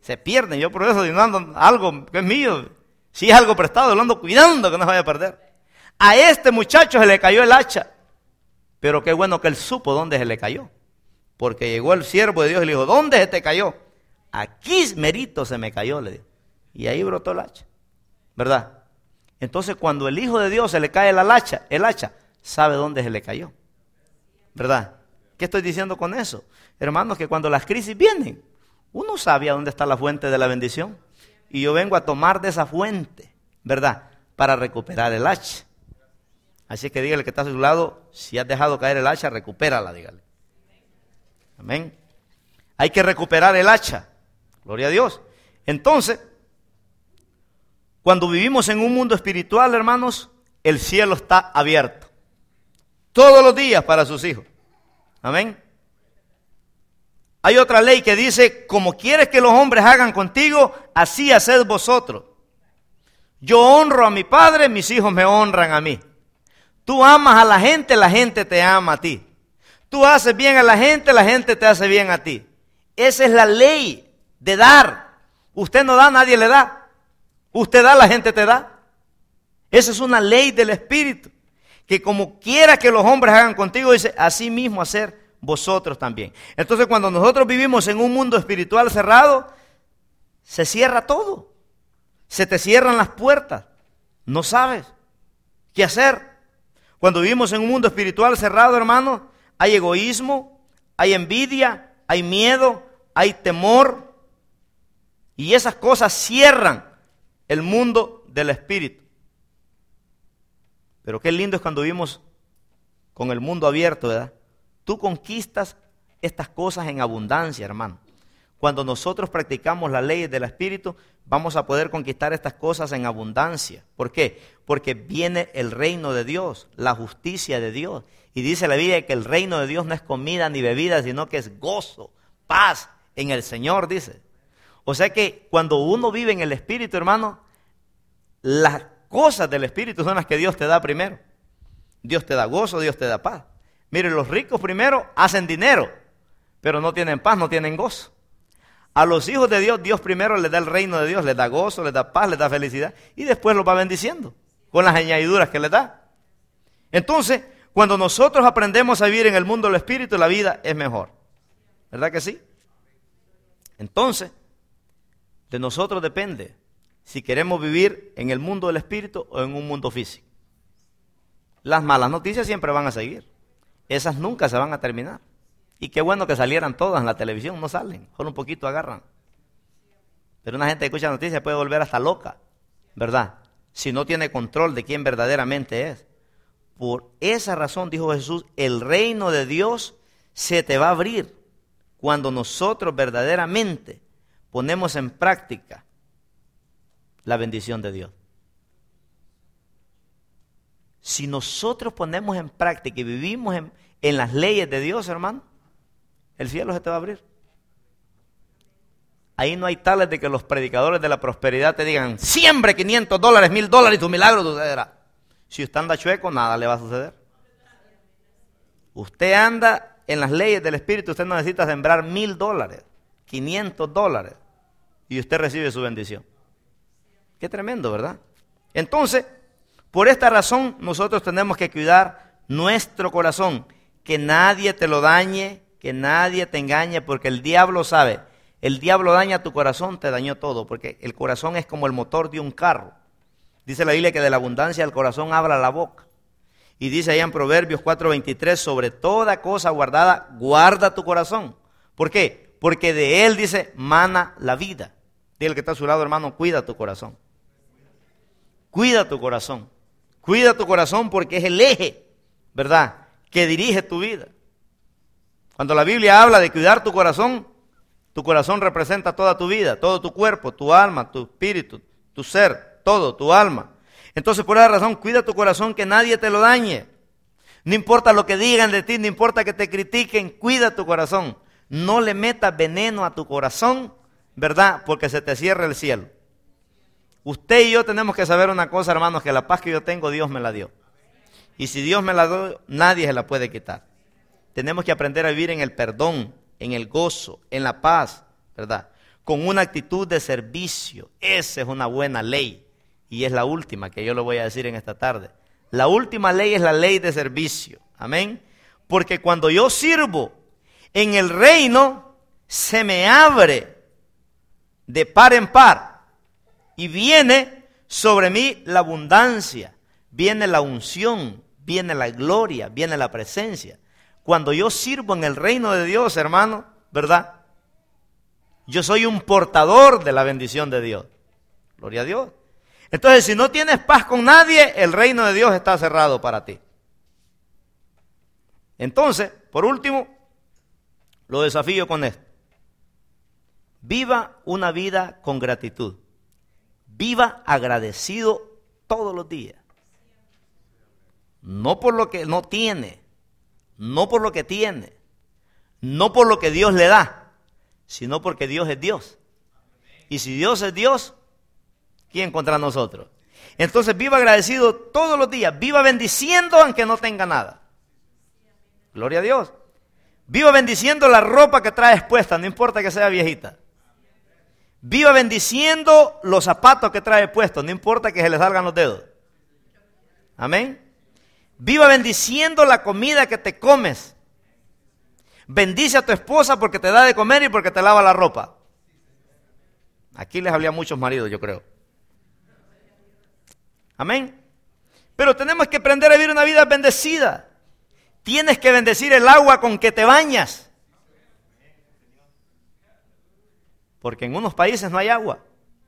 Se pierden. Yo por eso no ando algo que es mío. Si es algo prestado, lo ando cuidando que no se vaya a perder. A este muchacho se le cayó el hacha. Pero qué bueno que él supo dónde se le cayó. Porque llegó el siervo de Dios y le dijo, ¿dónde se te cayó? Aquí merito se me cayó, le dijo. Y ahí brotó el hacha. ¿Verdad? Entonces cuando el Hijo de Dios se le cae el hacha, el hacha, sabe dónde se le cayó. ¿Verdad? ¿Qué estoy diciendo con eso? Hermanos, que cuando las crisis vienen, uno sabe a dónde está la fuente de la bendición. Y yo vengo a tomar de esa fuente, ¿verdad? Para recuperar el hacha. Así que dígale que está a su lado, si has dejado caer el hacha, recupérala, dígale. Amén. Hay que recuperar el hacha. Gloria a Dios. Entonces, cuando vivimos en un mundo espiritual, hermanos, el cielo está abierto. Todos los días para sus hijos. Amén. Hay otra ley que dice, como quieres que los hombres hagan contigo, así haced vosotros. Yo honro a mi padre, mis hijos me honran a mí. Tú amas a la gente, la gente te ama a ti. Tú haces bien a la gente, la gente te hace bien a ti. Esa es la ley de dar. Usted no da, nadie le da. Usted da, la gente te da. Esa es una ley del Espíritu. Que como quiera que los hombres hagan contigo, dice, así mismo hacer vosotros también. Entonces cuando nosotros vivimos en un mundo espiritual cerrado, se cierra todo. Se te cierran las puertas. No sabes qué hacer. Cuando vivimos en un mundo espiritual cerrado, hermano, hay egoísmo, hay envidia, hay miedo, hay temor. Y esas cosas cierran el mundo del espíritu. Pero qué lindo es cuando vivimos con el mundo abierto, ¿verdad? Tú conquistas estas cosas en abundancia, hermano. Cuando nosotros practicamos las leyes del Espíritu, vamos a poder conquistar estas cosas en abundancia. ¿Por qué? Porque viene el reino de Dios, la justicia de Dios. Y dice la Biblia que el reino de Dios no es comida ni bebida, sino que es gozo, paz en el Señor, dice. O sea que cuando uno vive en el Espíritu, hermano, las cosas del Espíritu son las que Dios te da primero. Dios te da gozo, Dios te da paz. Mire, los ricos primero hacen dinero, pero no tienen paz, no tienen gozo. A los hijos de Dios, Dios primero les da el reino de Dios, les da gozo, les da paz, les da felicidad, y después los va bendiciendo con las añadiduras que les da. Entonces, cuando nosotros aprendemos a vivir en el mundo del Espíritu, la vida es mejor. ¿Verdad que sí? Entonces, de nosotros depende si queremos vivir en el mundo del Espíritu o en un mundo físico. Las malas noticias siempre van a seguir. Esas nunca se van a terminar. Y qué bueno que salieran todas en la televisión, no salen, solo un poquito agarran. Pero una gente que escucha noticias puede volver hasta loca, ¿verdad? Si no tiene control de quién verdaderamente es. Por esa razón, dijo Jesús, el reino de Dios se te va a abrir cuando nosotros verdaderamente ponemos en práctica la bendición de Dios. Si nosotros ponemos en práctica y vivimos en, en las leyes de Dios, hermano, el cielo se te va a abrir. Ahí no hay tales de que los predicadores de la prosperidad te digan, siembre quinientos dólares, mil dólares y tu milagro sucederá. Si usted anda chueco, nada le va a suceder. Usted anda en las leyes del Espíritu, usted no necesita sembrar mil dólares, quinientos dólares, y usted recibe su bendición. Qué tremendo, ¿verdad? Entonces, por esta razón, nosotros tenemos que cuidar nuestro corazón, que nadie te lo dañe, que nadie te engañe, porque el diablo sabe, el diablo daña tu corazón, te dañó todo, porque el corazón es como el motor de un carro. Dice la Biblia que de la abundancia del corazón habla la boca. Y dice allá en Proverbios cuatro veintitrés, sobre toda cosa guardada, guarda tu corazón. ¿Por qué? Porque de él, dice, mana la vida. Dile que está a su lado, hermano, cuida tu corazón. Cuida tu corazón. Cuida tu corazón porque es el eje, ¿verdad?, que dirige tu vida. Cuando la Biblia habla de cuidar tu corazón, tu corazón representa toda tu vida, todo tu cuerpo, tu alma, tu espíritu, tu ser, todo, tu alma. Entonces, por esa razón, cuida tu corazón, que nadie te lo dañe. No importa lo que digan de ti, no importa que te critiquen, cuida tu corazón. No le metas veneno a tu corazón, ¿verdad?, porque se te cierra el cielo. Usted y yo tenemos que saber una cosa, hermanos, que la paz que yo tengo, Dios me la dio. Y si Dios me la dio, nadie se la puede quitar. Tenemos que aprender a vivir en el perdón, en el gozo, en la paz, ¿verdad? con una actitud de servicio. Esa es una buena ley. Y es la última que yo le voy a decir en esta tarde. La última ley es la ley de servicio. Amén. Porque cuando yo sirvo en el reino, se me abre de par en par. Y viene sobre mí la abundancia, viene la unción, viene la gloria, viene la presencia. Cuando yo sirvo en el reino de Dios, hermano, ¿verdad? Yo soy un portador de la bendición de Dios. Gloria a Dios. Entonces, si no tienes paz con nadie, el reino de Dios está cerrado para ti. Entonces, por último, lo desafío con esto. Viva una vida con gratitud. Viva agradecido todos los días. No por lo que no tiene, no por lo que tiene, no por lo que Dios le da, sino porque Dios es Dios. Y si Dios es Dios, ¿quién contra nosotros? Entonces viva agradecido todos los días, viva bendiciendo aunque no tenga nada. Gloria a Dios. Viva bendiciendo la ropa que traes puesta, no importa que sea viejita. Viva bendiciendo los zapatos que trae puestos, no importa que se le salgan los dedos. Amén. Viva bendiciendo la comida que te comes. Bendice a tu esposa porque te da de comer y porque te lava la ropa. Aquí les hablé a muchos maridos, yo creo. Amén. Pero tenemos que aprender a vivir una vida bendecida. Tienes que bendecir el agua con que te bañas. Porque en unos países no hay agua.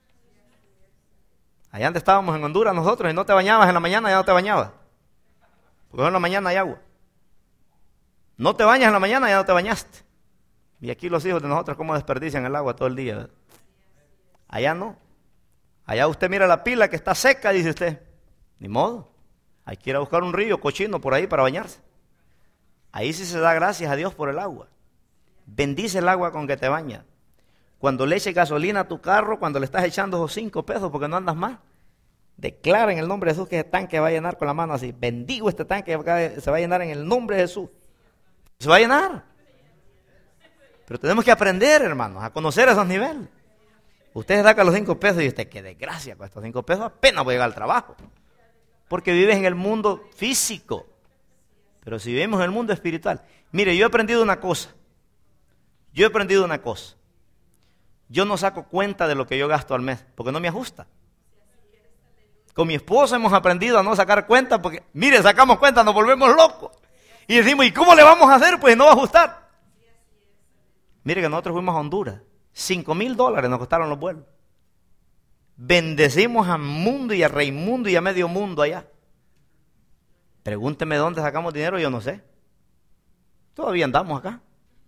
Allá donde estábamos en Honduras nosotros y no te bañabas en la mañana, ya no te bañabas. Porque en la mañana hay agua. No te bañas en la mañana, ya no te bañaste. Y aquí los hijos de nosotros cómo desperdician el agua todo el día, ¿verdad? Allá no. Allá usted mira la pila que está seca, dice usted. Ni modo. Hay que ir a buscar un río cochino por ahí para bañarse. Ahí sí se da gracias a Dios por el agua. Bendice el agua con que te bañas. Cuando le eches gasolina a tu carro, cuando le estás echando esos cinco pesos porque no andas más, declara en el nombre de Jesús que ese tanque va a llenar con la mano así. Bendigo este tanque, se va a llenar en el nombre de Jesús. Se va a llenar. Pero tenemos que aprender, hermanos, a conocer esos niveles. Usted saca los cinco pesos y usted, qué desgracia, con estos cinco pesos apenas voy a llegar al trabajo. Porque vives en el mundo físico. Pero si vivimos en el mundo espiritual. Mire, yo he aprendido una cosa. Yo he aprendido una cosa. Yo no saco cuenta de lo que yo gasto al mes, porque no me ajusta. Con mi esposa hemos aprendido a no sacar cuenta, porque, mire, sacamos cuenta, nos volvemos locos. Y decimos, ¿y cómo le vamos a hacer? Pues no va a ajustar. Mire que nosotros fuimos a Honduras. Cinco mil dólares nos costaron los vuelos. Bendecimos a Mundo y a Raimundo y a medio mundo allá. Pregúnteme dónde sacamos dinero, yo no sé. Todavía andamos acá.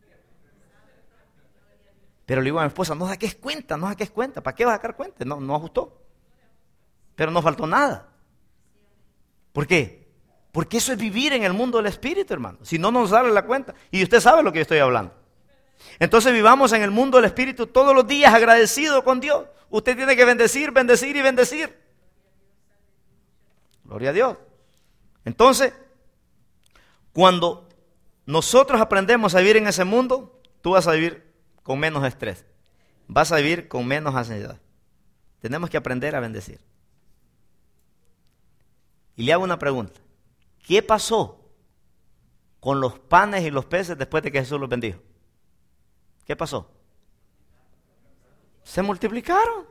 Pero le digo a mi esposa, no saques cuenta, no saques cuenta. ¿Para qué vas a sacar cuenta? No, no ajustó. Pero no faltó nada. ¿Por qué? Porque eso es vivir en el mundo del espíritu, hermano. Si no nos sale la cuenta. Y usted sabe lo que yo estoy hablando. Entonces vivamos en el mundo del espíritu todos los días agradecidos con Dios. Usted tiene que bendecir, bendecir y bendecir. Gloria a Dios. Entonces, cuando nosotros aprendemos a vivir en ese mundo, tú vas a vivir con menos estrés. Vas a vivir con menos ansiedad. Tenemos que aprender a bendecir. Y le hago una pregunta. ¿Qué pasó con los panes y los peces después de que Jesús los bendijo? ¿Qué pasó? Se multiplicaron.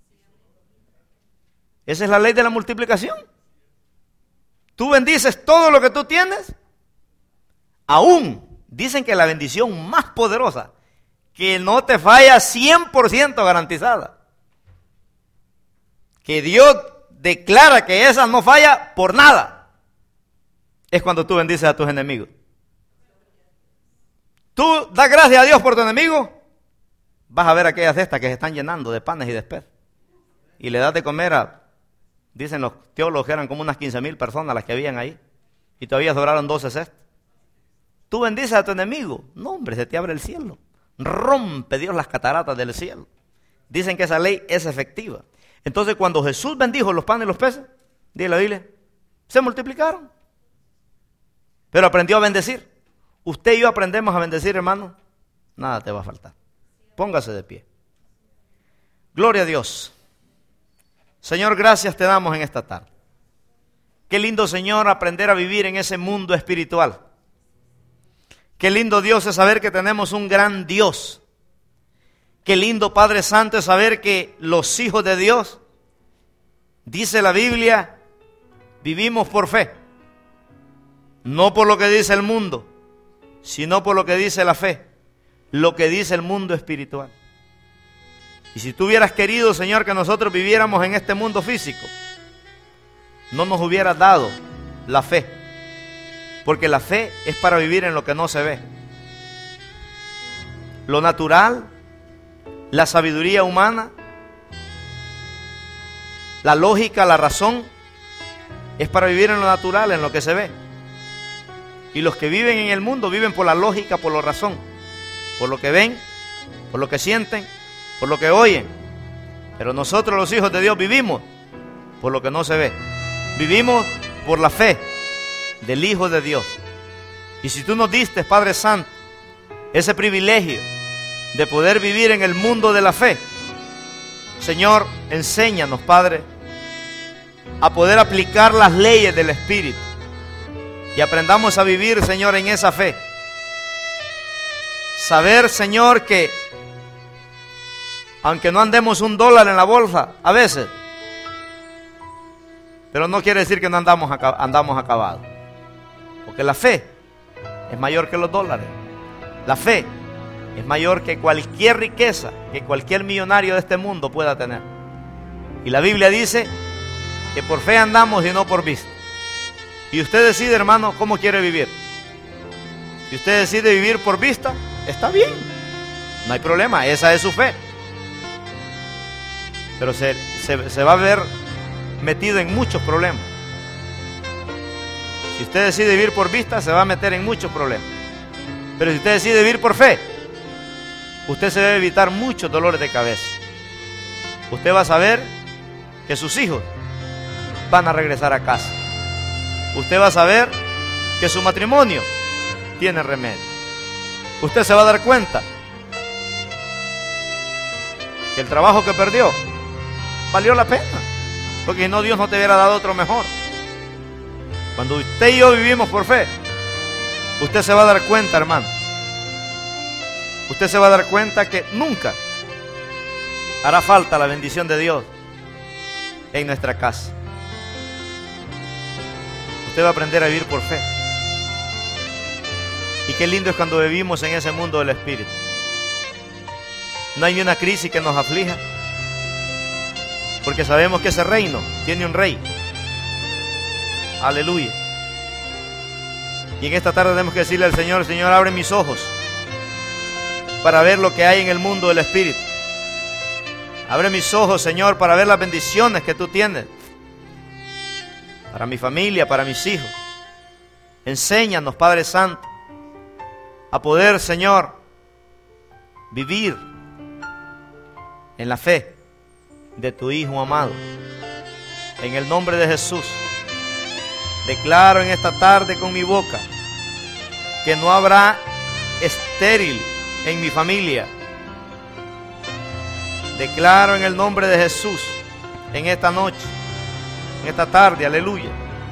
Esa es la ley de la multiplicación. Tú bendices todo lo que tú tienes. Aún dicen que la bendición más poderosa, que no te falla cien por ciento garantizada, que Dios declara que esa no falla por nada, es cuando tú bendices a tus enemigos. Tú das gracias a Dios por tu enemigo, vas a ver aquellas cestas que se están llenando de panes y de especies. Y le das de comer a, dicen los teólogos que eran como unas quince mil personas las que habían ahí. Y todavía sobraron doce cestas. Tú bendices a tu enemigo. No, hombre, se te abre el cielo. Rompe Dios las cataratas del cielo. Dicen que esa ley es efectiva. Entonces cuando Jesús bendijo los panes y los peces, dile la Biblia, se multiplicaron. Pero aprendió a bendecir. Usted y yo aprendemos a bendecir, hermano, nada te va a faltar. Póngase de pie. Gloria a Dios. Señor, gracias te damos en esta tarde. Qué lindo, Señor, aprender a vivir en ese mundo espiritual. Qué lindo, Dios, es saber que tenemos un gran Dios. Qué lindo, Padre Santo, es saber que los hijos de Dios, dice la Biblia, vivimos por fe. No por lo que dice el mundo, sino por lo que dice la fe, lo que dice el mundo espiritual. Y si tú hubieras querido, Señor, que nosotros viviéramos en este mundo físico, no nos hubieras dado la fe, porque la fe es para vivir en lo que no se ve. Lo natural, la sabiduría humana, la lógica, la razón, es para vivir en lo natural, en lo que se ve. Y los que viven en el mundo viven por la lógica, por la razón, por lo que ven, por lo que sienten, por lo que oyen. Pero nosotros, los hijos de Dios, vivimos por lo que no se ve. Vivimos por la fe del Hijo de Dios. Y si tú nos diste, Padre Santo, ese privilegio de poder vivir en el mundo de la fe, Señor, enséñanos, Padre, a poder aplicar las leyes del Espíritu y aprendamos a vivir, Señor, en esa fe. Saber, Señor, que aunque no andemos un dólar en la bolsa, a veces, pero no quiere decir que no andamos, andamos acabados. Porque la fe es mayor que los dólares. La fe es mayor que cualquier riqueza que cualquier millonario de este mundo pueda tener. Y la Biblia dice que por fe andamos y no por vista. Y usted decide, hermano, cómo quiere vivir. Si usted decide vivir por vista, está bien. No hay problema, esa es su fe. Pero se, se, se va a ver metido en muchos problemas. Si usted decide vivir por vista, se va a meter en muchos problemas. Pero si usted decide vivir por fe, usted se debe evitar muchos dolores de cabeza. Usted va a saber que sus hijos van a regresar a casa. Usted va a saber que su matrimonio tiene remedio. Usted se va a dar cuenta que el trabajo que perdió valió la pena, porque si no, Dios no te hubiera dado otro mejor. Cuando usted y yo vivimos por fe, usted se va a dar cuenta, hermano. Usted se va a dar cuenta que nunca hará falta la bendición de Dios en nuestra casa. Usted va a aprender a vivir por fe. Y qué lindo es cuando vivimos en ese mundo del Espíritu. No hay ni una crisis que nos aflija, porque sabemos que ese reino tiene un rey. Aleluya. Y en esta tarde tenemos que decirle al Señor: Señor, abre mis ojos para ver lo que hay en el mundo del Espíritu. Abre mis ojos, Señor, para ver las bendiciones que tú tienes para mi familia, para mis hijos. Enséñanos, Padre Santo, a poder, Señor, vivir en la fe de tu Hijo amado. En el nombre de Jesús, declaro en esta tarde con mi boca que no habrá estéril en mi familia. Declaro en el nombre de Jesús en esta noche, en esta tarde, aleluya,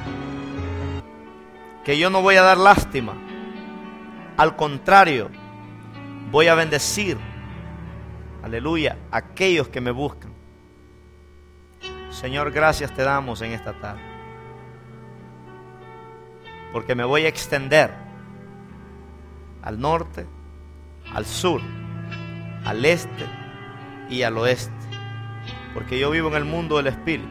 que yo no voy a dar lástima. Al contrario, voy a bendecir, aleluya, a aquellos que me buscan. Señor, gracias te damos en esta tarde, porque me voy a extender al norte, al sur, al este y al oeste, porque yo vivo en el mundo del Espíritu,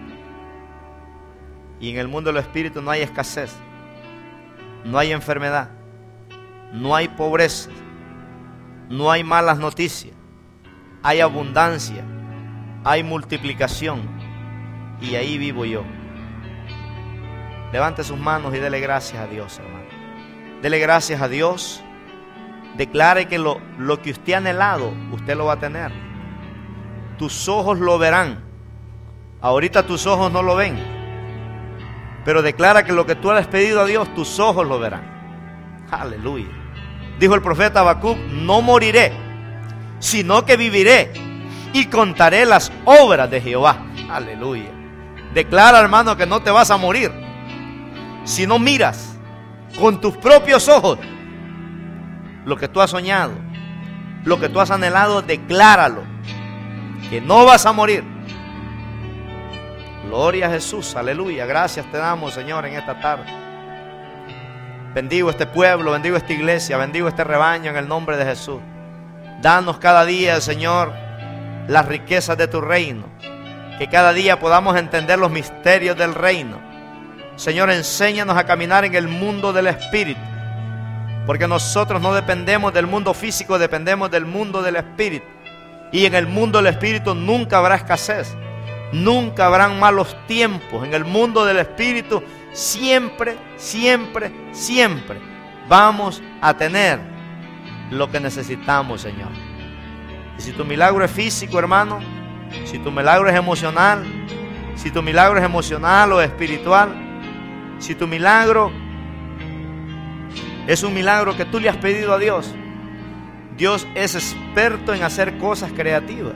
y en el mundo del Espíritu no hay escasez, no hay enfermedad, no hay pobreza, no hay malas noticias, hay abundancia, hay multiplicación, y ahí vivo yo. Levante sus manos y dele gracias a Dios, hermano. Dele gracias a Dios. Declare que lo, lo que usted ha anhelado, usted lo va a tener. Tus ojos lo verán. Ahorita tus ojos no lo ven, pero declara que lo que tú has pedido a Dios, tus ojos lo verán. Aleluya. Dijo el profeta Habacuc: no moriré, sino que viviré y contaré las obras de Jehová. Aleluya. Declara, hermano, que no te vas a morir. Si no miras con tus propios ojos lo que tú has soñado, lo que tú has anhelado, decláralo, que no vas a morir. Gloria a Jesús, aleluya. Gracias te damos, Señor, en esta tarde. Bendigo este pueblo, bendigo esta iglesia, bendigo este rebaño en el nombre de Jesús. Danos cada día, Señor, las riquezas de tu reino. Que cada día podamos entender los misterios del reino. Señor, enséñanos a caminar en el mundo del Espíritu. Porque nosotros no dependemos del mundo físico, dependemos del mundo del Espíritu. Y en el mundo del Espíritu nunca habrá escasez. Nunca habrán malos tiempos. En el mundo del Espíritu siempre, siempre, siempre vamos a tener lo que necesitamos, Señor. Y si tu milagro es físico, hermano, si tu milagro es emocional, si tu milagro es emocional o espiritual, si tu milagro es un milagro que tú le has pedido a Dios, Dios es experto en hacer cosas creativas.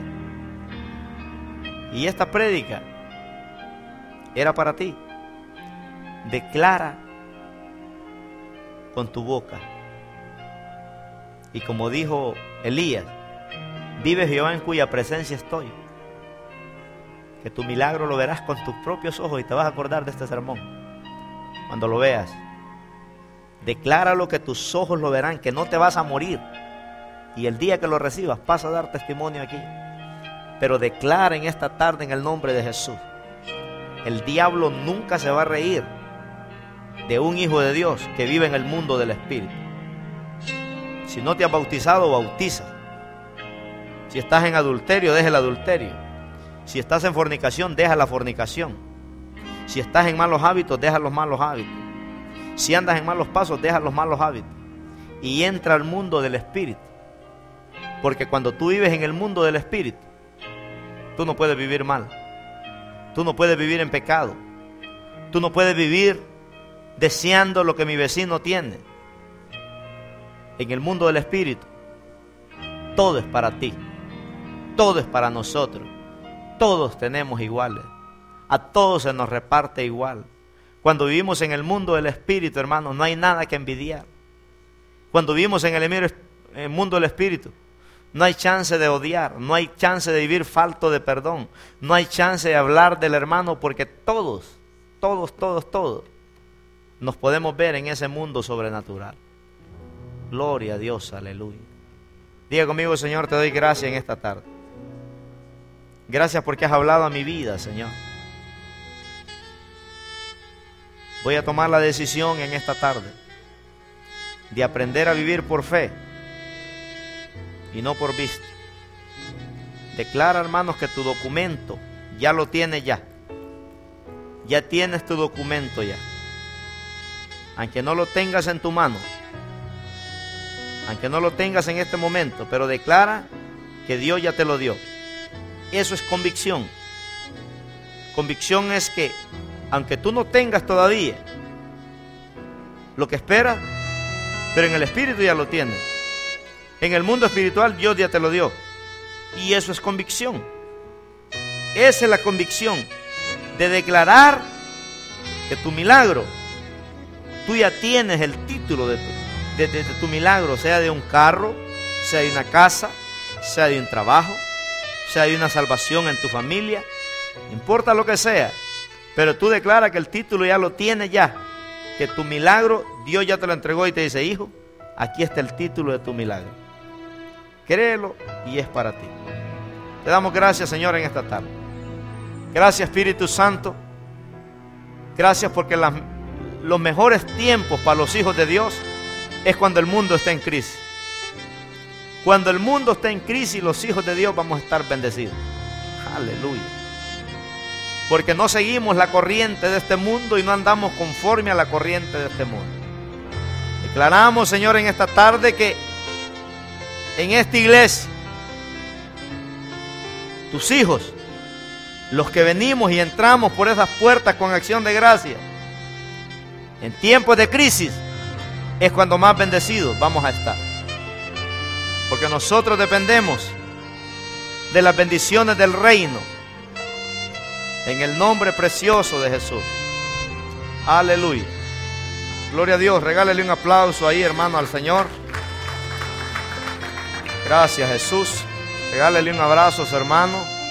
Y esta prédica era para ti. Declara con tu boca. Y como dijo Elías, vive Jehová en cuya presencia estoy. Que tu milagro lo verás con tus propios ojos y te vas a acordar de este sermón. Cuando lo veas, decláralo, que tus ojos lo verán, que no te vas a morir. Y el día que lo recibas, vas a dar testimonio aquí. Pero declara en esta tarde en el nombre de Jesús. El diablo nunca se va a reír de un hijo de Dios que vive en el mundo del Espíritu. Si no te has bautizado, bautiza. Si estás en adulterio, deja el adulterio. Si estás en fornicación, deja la fornicación. Si estás en malos hábitos, deja los malos hábitos. Si andas en malos pasos, deja los malos hábitos. Y entra al mundo del Espíritu. Porque cuando tú vives en el mundo del Espíritu, tú no puedes vivir mal. Tú no puedes vivir en pecado. Tú no puedes vivir deseando lo que mi vecino tiene. En el mundo del Espíritu, todo es para ti. Todo es para nosotros. Todos tenemos iguales. A todos se nos reparte igual. Cuando vivimos en el mundo del Espíritu, hermanos, no hay nada que envidiar. Cuando vivimos en el mundo del Espíritu, no hay chance de odiar, no hay chance de vivir falto de perdón, no hay chance de hablar del hermano, porque todos, todos, todos, todos nos podemos ver en ese mundo sobrenatural. Gloria a Dios, aleluya. Diga conmigo: Señor, te doy gracias en esta tarde. Gracias porque has hablado a mi vida, Señor. Voy a tomar la decisión en esta tarde de aprender a vivir por fe y no por vista. Declara, hermanos, que tu documento ya lo tienes ya. Ya tienes tu documento ya. Aunque no lo tengas en tu mano, aunque no lo tengas en este momento, pero declara que Dios ya te lo dio. Eso es convicción. Convicción es que aunque tú no tengas todavía lo que esperas, pero en el Espíritu ya lo tienes. En el mundo espiritual Dios ya te lo dio. Y eso es convicción. Esa es la convicción de declarar que tu milagro, tú ya tienes el título de tu, de, de, de tu milagro, sea de un carro, sea de una casa, sea de un trabajo, sea de una salvación en tu familia, no importa lo que sea, pero tú declaras que el título ya lo tienes ya, que tu milagro Dios ya te lo entregó y te dice: hijo, aquí está el título de tu milagro. Créelo y es para ti. Te damos gracias, Señor, en esta tarde. Gracias, Espíritu Santo. Gracias porque las, los mejores tiempos para los hijos de Dios es cuando el mundo está en crisis. Cuando el mundo está en crisis, los hijos de Dios vamos a estar bendecidos. Aleluya. Porque no seguimos la corriente de este mundo y no andamos conforme a la corriente de este mundo. Declaramos, Señor, en esta tarde que en esta iglesia, tus hijos, los que venimos y entramos por esas puertas con acción de gracia, en tiempos de crisis, es cuando más bendecidos vamos a estar. Porque nosotros dependemos de las bendiciones del reino. En el nombre precioso de Jesús. Aleluya. Gloria a Dios. Regálele un aplauso ahí, hermano, al Señor. Gracias, Jesús. Regálele un abrazo a su hermano.